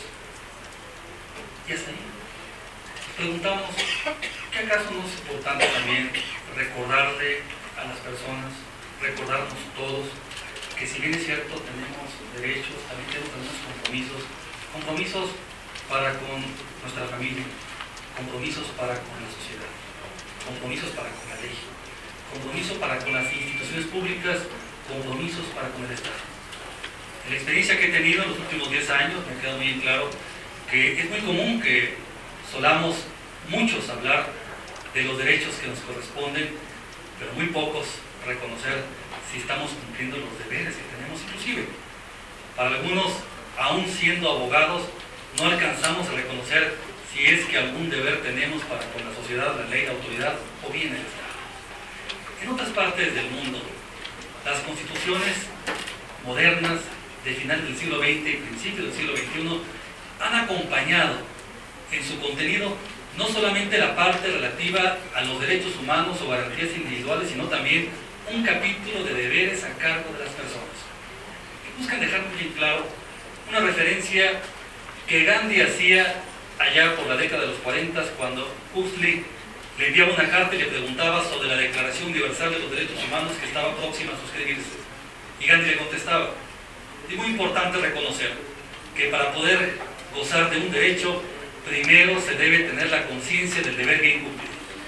Y hasta ahí. Nos preguntamos, ¿qué acaso no es importante también recordarle a las personas, recordarnos todos, que si bien es cierto tenemos derechos, también tenemos algunos compromisos, compromisos para con nuestra familia, compromisos para con la sociedad, compromisos para con la ley, compromisos para con las instituciones públicas, compromisos para con el Estado. En la experiencia que he tenido en los últimos diez años me queda muy claro que es muy común que solamos muchos hablar de los derechos que nos corresponden, pero muy pocos reconocer si estamos cumpliendo los deberes que tenemos. Inclusive, para algunos, aún siendo abogados, no alcanzamos a reconocer si es que algún deber tenemos para con la sociedad, la ley, la autoridad o bien el Estado. En otras partes del mundo, las constituciones modernas de finales del siglo veinte y principios del siglo veintiuno han acompañado en su contenido no solamente la parte relativa a los derechos humanos o garantías individuales, sino también un capítulo de deberes a cargo de las personas, que buscan dejar muy bien claro una referencia que Gandhi hacía allá por la década de los cuarenta, cuando Huxley le enviaba una carta y le preguntaba sobre la Declaración Universal de los Derechos Humanos que estaba próxima a suscribirse. Y Gandhi le contestaba, es muy importante reconocer que para poder gozar de un derecho, primero se debe tener la conciencia del deber que incumple.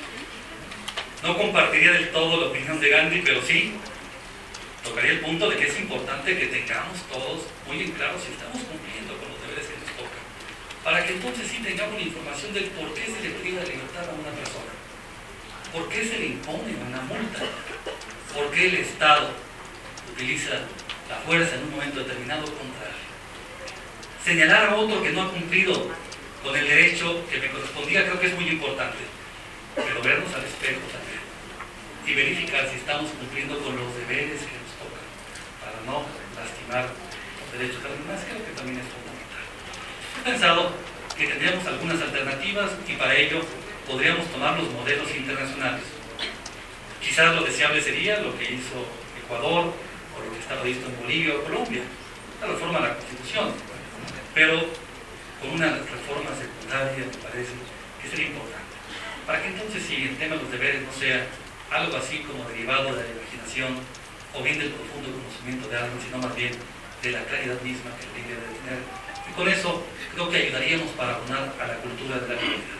No compartiría del todo la opinión de Gandhi, pero sí tocaría el punto de que es importante que tengamos todos muy en claro si estamos cumpliendo con los deberes que nos tocan, para que entonces sí tengamos la información del por qué se le priva de libertad a una persona, por qué se le impone una multa, por qué el Estado utiliza la fuerza en un momento determinado contra él. Señalar a otro que no ha cumplido con el derecho que me correspondía creo que es muy importante, pero vernos al espejo también y verificar si estamos cumpliendo con los deberes que nos tocan para no lastimar los derechos de los demás. Creo que también es fundamental. He pensado que tendríamos algunas alternativas y para ello podríamos tomar los modelos internacionales. Quizás lo deseable sería lo que hizo Ecuador o lo que está previsto en Bolivia o Colombia, la reforma de la Constitución, pero con una reforma secundaria me parece que sería importante, para que entonces si el tema de los deberes no sea algo así como derivado de la imaginación o bien del profundo conocimiento de alguien, sino más bien de la claridad misma que el líder debe tener. Y con eso creo que ayudaríamos para abonar a la cultura de la comunidad.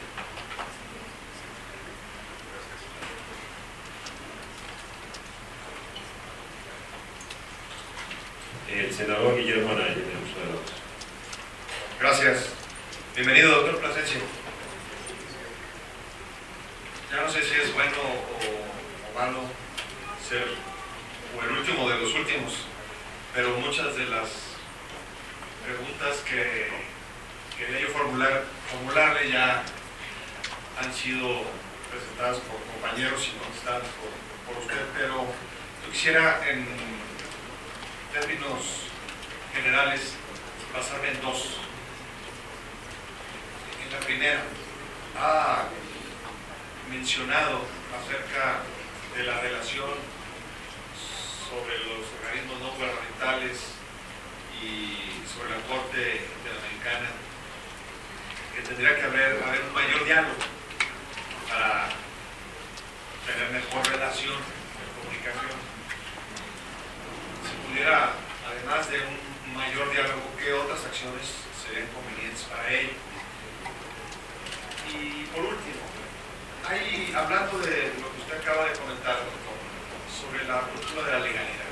El senador Guillermo Anaya, de uso de la voz. Gracias. Bienvenido, doctor Plasencia. Ya no sé si es bueno o, o malo ser o el último de los últimos, pero muchas de las preguntas que quería yo formular, formularle ya han sido presentadas por compañeros y contestadas por, por usted, pero yo quisiera en términos generales basarme en dos. En la primera, ha mencionado acerca de la relación sobre los organismos no gubernamentales y sobre la Corte Interamericana, que tendría que haber, haber un mayor diálogo para tener mejor relación de comunicación. Si pudiera, además de un mayor diálogo, ¿qué otras acciones serían convenientes para ello? Y por último, hay, hablando de lo que usted acaba de comentar, doctor, sobre la cultura de la legalidad,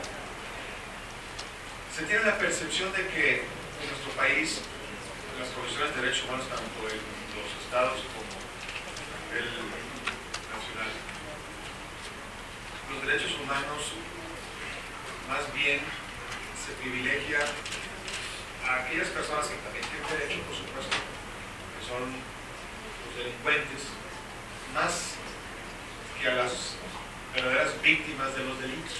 se tiene la percepción de que en nuestro país las profesiones de derechos humanos, tanto en los estados como a nivel nacional, los derechos humanos más bien se privilegia a aquellas personas que también tienen derecho, por supuesto, que son los delincuentes, más que a las verdaderas víctimas de los delitos.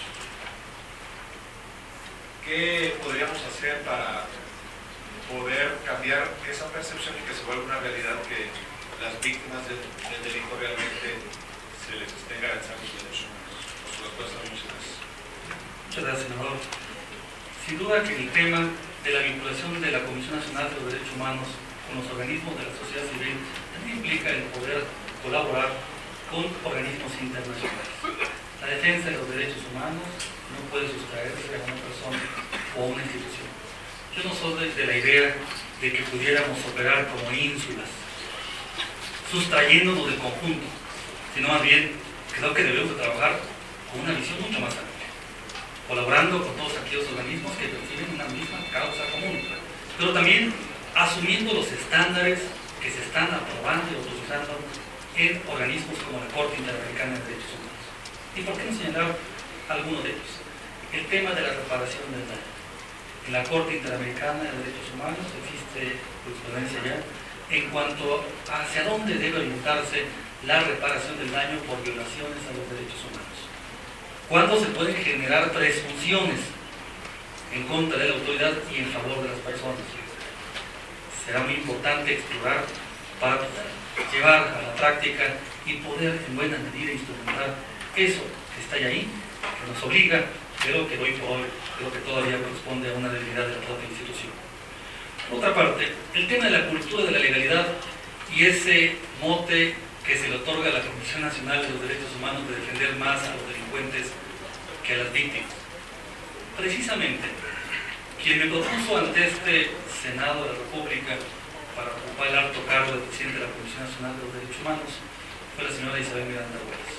¿Qué podríamos hacer para poder cambiar esa percepción y que se vuelva una realidad que las víctimas del, del delito realmente se les estén garantizando sus derechos humanos. Por su respuesta, muchas gracias. Muchas gracias, senador. Sin duda que el tema de la vinculación de la Comisión Nacional de los Derechos Humanos con los organismos de la sociedad civil también implica el poder colaborar con organismos internacionales. La defensa de los derechos humanos no puede sustraerse a una persona o a una institución. Yo no soy de la idea de que pudiéramos operar como ínsulas, sustrayéndonos del conjunto, sino más bien creo que debemos de trabajar con una visión mucho más amplia, colaborando con todos aquellos organismos que perciben una misma causa común, pero también asumiendo los estándares que se están aprobando y autorizando en organismos como la Corte Interamericana de Derechos Humanos. ¿Y por qué no señalar algunos de ellos? El tema de la reparación del daño. En la Corte Interamericana de Derechos Humanos existe jurisprudencia ya en cuanto a hacia dónde debe orientarse la reparación del daño por violaciones a los derechos humanos. ¿Cuándo se pueden generar presunciones en contra de la autoridad y en favor de las personas? Será muy importante explorar para llevar a la práctica y poder en buena medida instrumentar eso que está ahí, que nos obliga, pero que hoy por hoy creo que todavía corresponde a una debilidad de la propia institución. Por otra parte, el tema de la cultura de la legalidad y ese mote que se le otorga a la Comisión Nacional de los Derechos Humanos de defender más a los delincuentes que a las víctimas. Precisamente, quien me propuso ante este Senado de la República para ocupar el alto cargo de presidente de la Comisión Nacional de los Derechos Humanos fue la señora Isabel Miranda Huelas,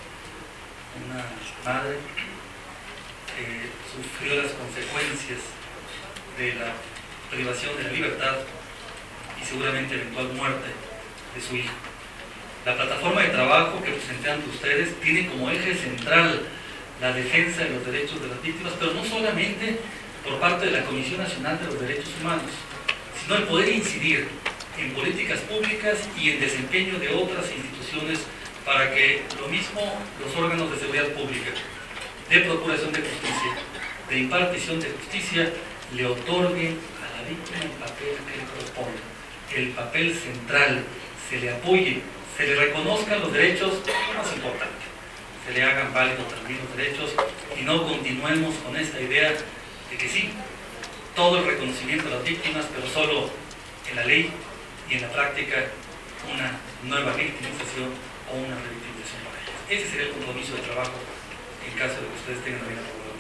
una madre que sufrió las consecuencias de la privación de la libertad y seguramente eventual muerte de su hijo. La plataforma de trabajo que presenté ante ustedes tiene como eje central la defensa de los derechos de las víctimas, pero no solamente por parte de la Comisión Nacional de los Derechos Humanos, sino el poder incidir en políticas públicas y en desempeño de otras instituciones para que lo mismo los órganos de seguridad pública, de procuración de justicia, de impartición de justicia, le otorguen a la víctima el papel que le corresponde, el papel central, se le apoye, se le reconozcan los derechos más importantes, se le hagan válidos también los derechos y no continuemos con esta idea de que sí, todo el reconocimiento a las víctimas, pero solo en la ley y en la práctica una nueva victimización o una revictimización para ellas. Ese sería el compromiso de trabajo en caso de que ustedes tengan la vida favorable.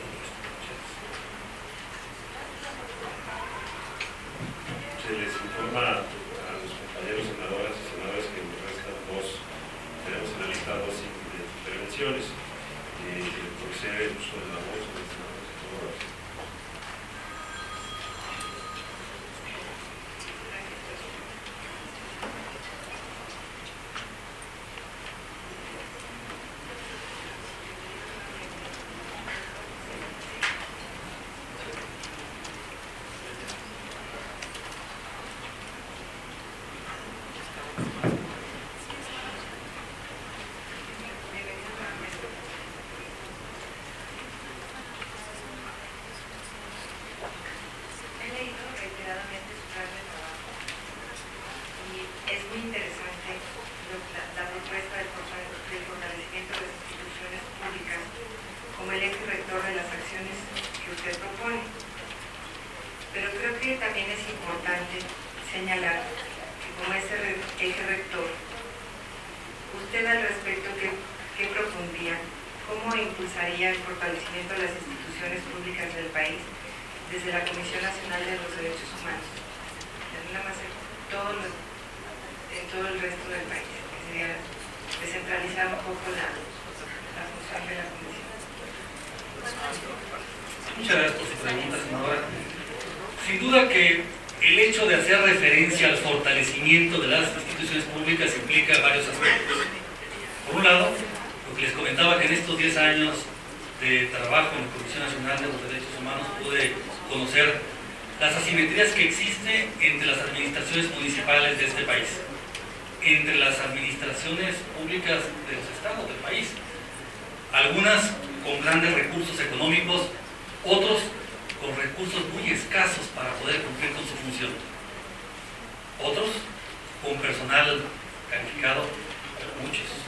Se les informa a los compañeros senadoras y senadores que nos restan dos, tenemos en la lista dos intervenciones. Eh, procede el uso de la voz de los senadores y senadoras. Muchas gracias por su pregunta, senadora. Sin duda que el hecho de hacer referencia al fortalecimiento de las instituciones públicas implica varios aspectos. Por un lado, lo que les comentaba, que en estos diez años de trabajo en la Comisión Nacional de los Derechos Humanos pude conocer las asimetrías que existen entre las administraciones municipales de este país, entre las administraciones públicas de los estados del país, algunas con grandes recursos económicos, otros con recursos muy escasos para poder cumplir con su función, otros con personal calificado, muchos,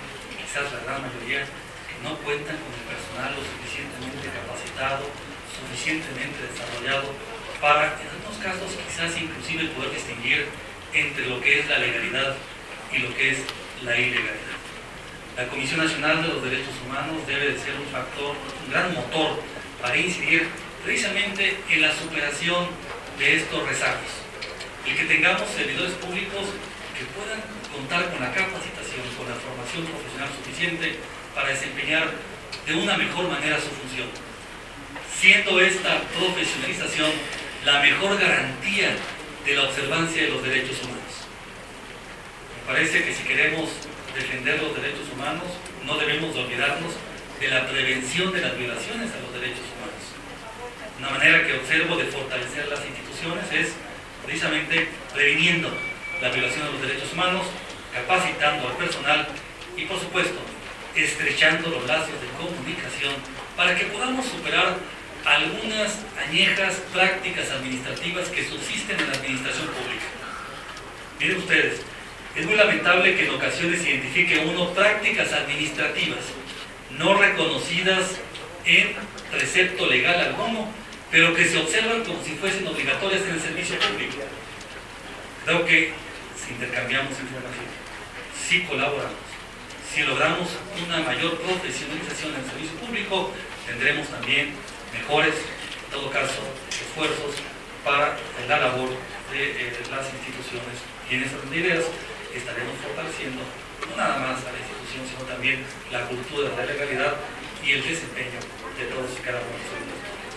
quizás la gran mayoría, que no cuentan con el personal lo suficientemente capacitado, suficientemente desarrollado para, en algunos casos, quizás inclusive poder distinguir entre lo que es la legalidad y lo que es la ilegalidad. La Comisión Nacional de los Derechos Humanos debe de ser un factor, un gran motor para incidir precisamente en la superación de estos rezagos. El que tengamos servidores públicos que puedan contar con la capacitación, con la formación profesional suficiente para desempeñar de una mejor manera su función, siendo esta profesionalización la mejor garantía de la observancia de los derechos humanos. Me parece que si queremos defender los derechos humanos, no debemos olvidarnos de la prevención de las violaciones a los derechos humanos. Una manera que observo de fortalecer las instituciones es precisamente previniendo la violación de los derechos humanos, capacitando al personal y, por supuesto, estrechando los lazos de comunicación para que podamos superar algunas añejas prácticas administrativas que subsisten en la administración pública. Miren ustedes, es muy lamentable que en ocasiones se identifique uno prácticas administrativas no reconocidas en precepto legal alguno, pero que se observan como si fuesen obligatorias en el servicio público. Creo que si intercambiamos información, si colaboramos, si logramos una mayor profesionalización en el servicio público, tendremos también mejores, en todo caso, esfuerzos para la labor de eh, las instituciones. Y en esas medidas estaremos fortaleciendo no nada más a la institución, sino también la cultura de la legalidad y el desempeño de todos y cada uno de nosotros.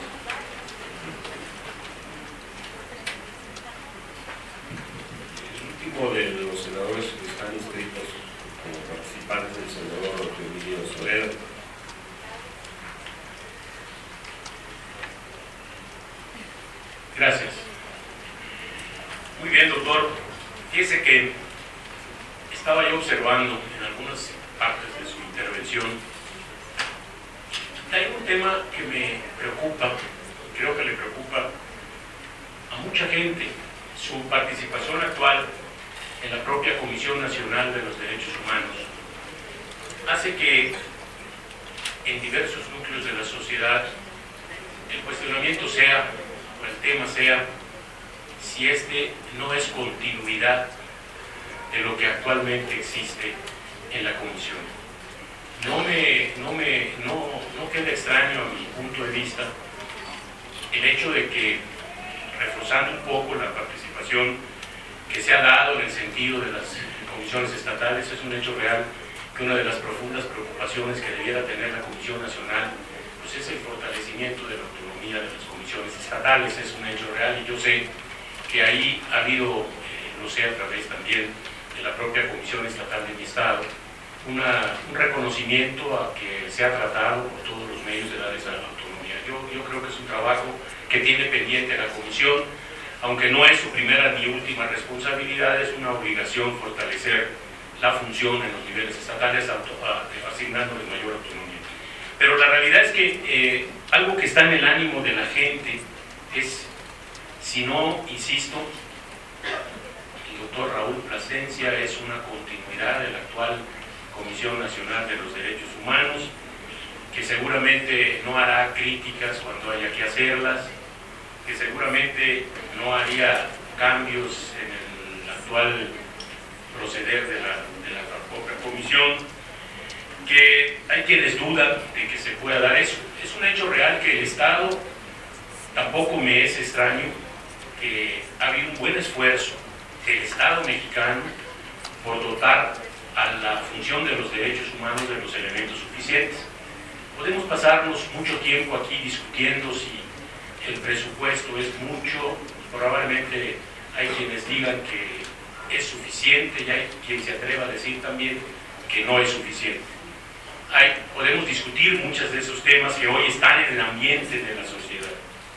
El último de los senadores que están inscritos como participantes del senador Emilio Soler. Gracias. Muy bien, doctor. Fíjese que estaba yo observando en algunas partes de su intervención que hay un tema que me preocupa, creo que le preocupa a mucha gente, su participación actual en la propia Comisión Nacional de los Derechos Humanos. Hace que en diversos núcleos de la sociedad el cuestionamiento sea, o el tema sea, si este no es continuidad de lo que actualmente existe en la Comisión. No me, no me, no, no queda extraño a mi punto de vista el hecho de que, reforzando un poco la participación que se ha dado en el sentido de las comisiones estatales, es un hecho real que una de las profundas preocupaciones que debiera tener la Comisión Nacional pues es el fortalecimiento de la autonomía de las comisiones estatales. Es un hecho real y yo sé que ahí ha habido, eh, lo sé a través también de la propia Comisión Estatal de mi Estado, una, un reconocimiento a que se ha tratado por todos los medios de darles a la autonomía. Yo, yo creo que es un trabajo que tiene pendiente la Comisión, aunque no es su primera ni última responsabilidad, es una obligación fortalecer la función en los niveles estatales, auto, a, asignándoles mayor autonomía. Pero la realidad es que eh, algo que está en el ánimo de la gente es, si no, insisto, el doctor Raúl Plasencia es una continuidad de la actual Comisión Nacional de los Derechos Humanos, que seguramente no hará críticas cuando haya que hacerlas, que seguramente no haría cambios en el actual proceder de la, de la propia comisión, que hay quienes dudan de que se pueda dar eso. Es un hecho real que el Estado, tampoco me es extraño, que ha habido un buen esfuerzo del Estado mexicano por dotar a la función de los derechos humanos de los elementos suficientes. Podemos pasarnos mucho tiempo aquí discutiendo si el presupuesto es mucho, probablemente hay quienes digan que es suficiente y hay quien se atreva a decir también que no es suficiente. Hay, podemos discutir muchos de esos temas que hoy están en el ambiente de la sociedad.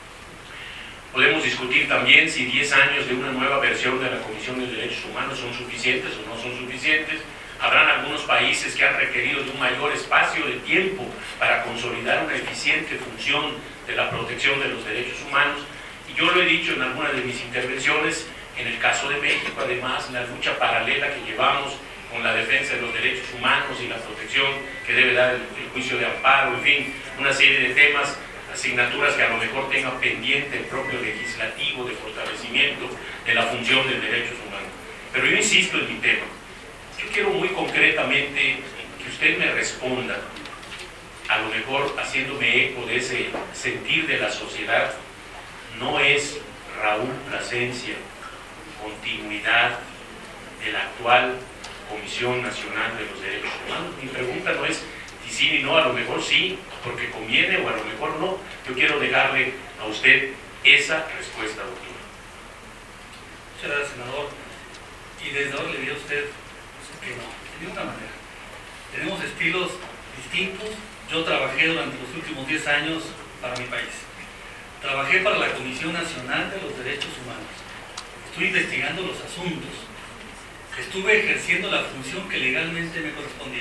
Podemos discutir también si diez años de una nueva versión de la Comisión de Derechos Humanos son suficientes o no son suficientes. Habrán algunos países que han requerido de un mayor espacio de tiempo para consolidar una eficiente función de la protección de los derechos humanos. Y yo lo he dicho en algunas de mis intervenciones, en el caso de México, además, la lucha paralela que llevamos con la defensa de los derechos humanos y la protección que debe dar el, el juicio de amparo, en fin, una serie de temas, asignaturas que a lo mejor tenga pendiente el propio legislativo de fortalecimiento de la función de derechos humanos. Pero yo insisto en mi tema. Yo quiero muy concretamente que usted me responda, a lo mejor haciéndome eco de ese sentir de la sociedad. ¿No es Raúl Plasencia continuidad de la actual Comisión Nacional de los Derechos Humanos? Mi pregunta no es si sí ni no, a lo mejor sí, porque conviene, o a lo mejor no. Yo quiero dejarle a usted esa respuesta, doctor. Muchas gracias, senador. Y desde ahora le digo a usted que no, de ninguna manera. Tenemos estilos distintos. Yo trabajé durante los últimos diez años para mi país. Trabajé para la Comisión Nacional de los Derechos Humanos. Estuve investigando los asuntos. Estuve ejerciendo la función que legalmente me correspondía.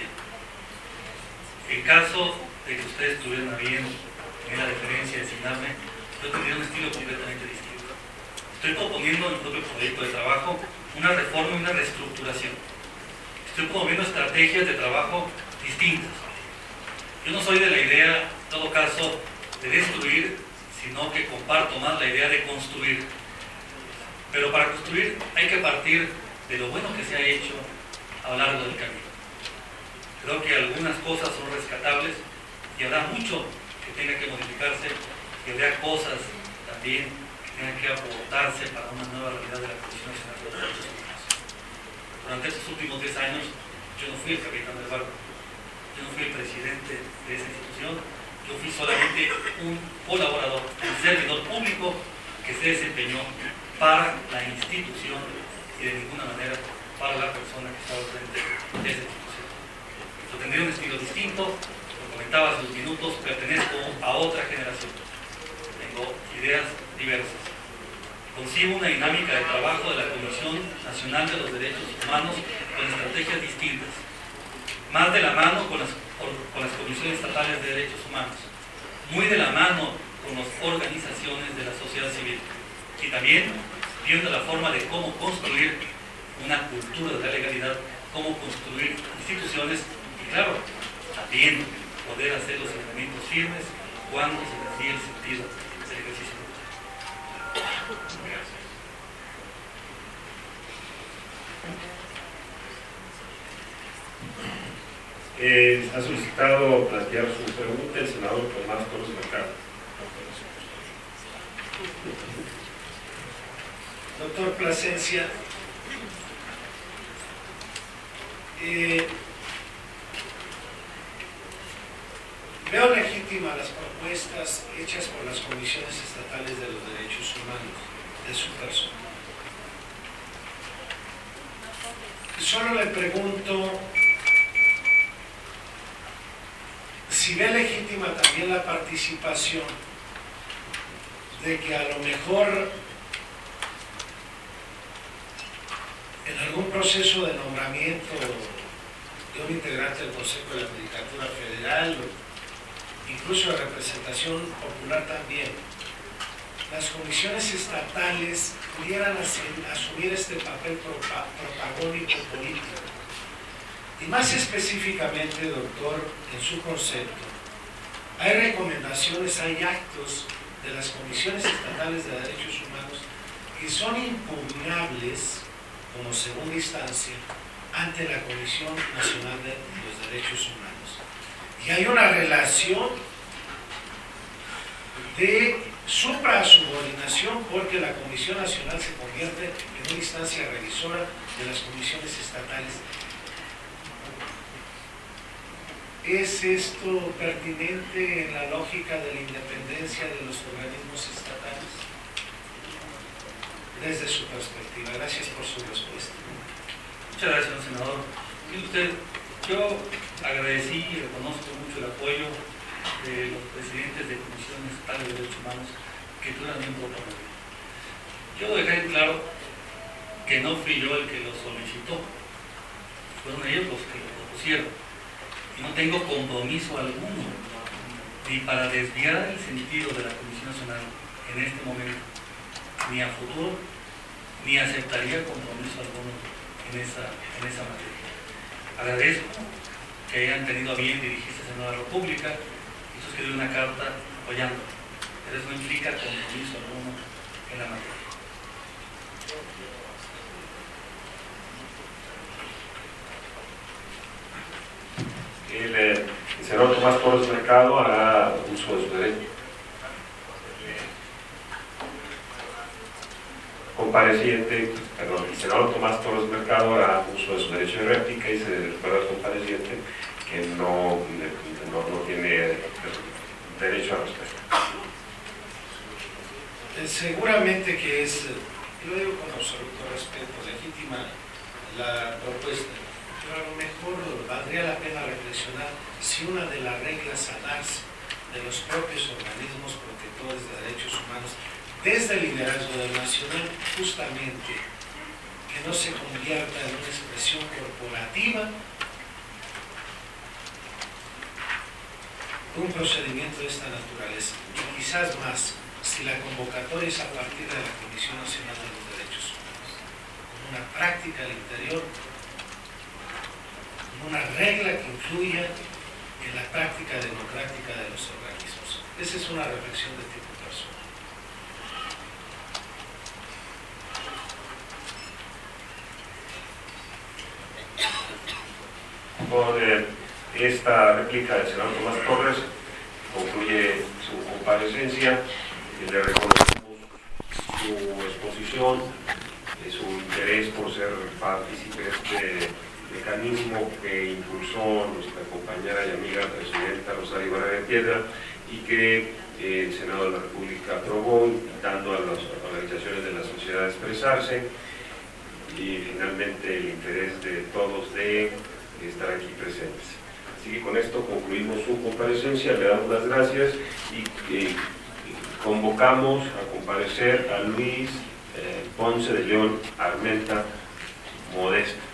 En caso de que ustedes tuvieran a bien en la deferencia de designarme, yo tendría un estilo completamente distinto. Estoy proponiendo en el propio proyecto de trabajo una reforma y una reestructuración. Estoy promoviendo estrategias de trabajo distintas. Yo no soy de la idea, en todo caso, de destruir, sino que comparto más la idea de construir. Pero para construir hay que partir de lo bueno que se ha hecho a lo largo del camino. Creo que algunas cosas son rescatables y habrá mucho que tenga que modificarse y habrá cosas también que tengan que aportarse para una nueva realidad de la Comisión Nacional de los Derechos Humanos. Durante estos últimos diez años yo no fui el capitán del barco, yo no fui el presidente de esa institución, yo fui solamente un colaborador, un servidor público que se desempeñó para la institución y de ninguna manera para la persona que estaba frente a esa institución. Yo tendría un estilo distinto, lo comentaba hace unos minutos, pertenezco a otra generación, tengo ideas diversas. Concibo una dinámica de trabajo de la Comisión Nacional de los Derechos Humanos con estrategias distintas, más de la mano con las, con las comisiones estatales de derechos humanos, muy de la mano con las organizaciones de la sociedad civil y también viendo la forma de cómo construir una cultura de la legalidad, cómo construir instituciones y claro, también poder hacer los elementos firmes cuando se desvíe el sentido del ejercicio. Gracias. Eh, ha solicitado plantear su pregunta el senador Tomás Torres Mercado. Doctor Plasencia, eh, veo legítimas las propuestas hechas por las comisiones estatales de los derechos humanos de su persona. Solo le pregunto si ve legítima también la participación de que a lo mejor en algún proceso de nombramiento de un integrante del Consejo de la Judicatura Federal, incluso de representación popular también, las comisiones estatales pudieran asumir este papel protagónico político. Y más específicamente, doctor, en su concepto, hay recomendaciones, hay actos de las comisiones estatales de derechos humanos que son impugnables como segunda instancia ante la Comisión Nacional de los Derechos Humanos. Y hay una relación de supra-subordinación porque la Comisión Nacional se convierte en una instancia revisora de las comisiones estatales. ¿Es esto pertinente en la lógica de la independencia de los organismos estatales? Desde su perspectiva. Gracias por su respuesta. Muchas gracias, senador. Y usted, yo agradecí y reconozco mucho el apoyo de los presidentes de comisiones estatales de derechos humanos que tuvieron un voto. Yo dejé en claro que no fui yo el que lo solicitó, fueron ellos los que lo propusieron. Y no tengo compromiso alguno ni para desviar el sentido de la Comisión Nacional en este momento, ni a futuro, ni aceptaría compromiso alguno en esa, en esa materia. agradezco que hayan tenido a bien dirigirse al Senado de la República y suscribir una carta apoyando, pero eso no implica compromiso alguno en la materia. El, eh, el senador Tomás Torres Mercado hará uso de su derecho. Compareciente, perdón, el senador Tomás Torres Mercado hará uso de su derecho de réplica y se recuerda al compareciente que no, no, no tiene derecho a respuesta. Eh, seguramente que es, yo lo digo con absoluto respeto, legítima la propuesta, pero a lo mejor valdría la pena reflexionar si una de las reglas a darse de los propios organismos protectores de derechos humanos desde el liderazgo del nacional, justamente que no se convierta en una expresión corporativa un procedimiento de esta naturaleza, y quizás más si la convocatoria es a partir de la Comisión Nacional de los Derechos Humanos, como una práctica al interior, como una regla que influya en la práctica democrática de los organismos. Esa es una reflexión de tipo personal. Con eh, esta réplica del senador Tomás Torres concluye su comparecencia y le reconocemos su exposición, eh, su interés por ser partícipe de este mecanismo que impulsó nuestra compañera y amiga presidenta Rosario Ibarra de Piedra y que eh, el Senado de la República aprobó, invitando a las organizaciones de la sociedad a expresarse, y finalmente el interés de todos de estar aquí presentes. Así que con esto concluimos su comparecencia, le damos las gracias y, y, y convocamos a comparecer a Luis eh, Ponce de León Armenta Modesto.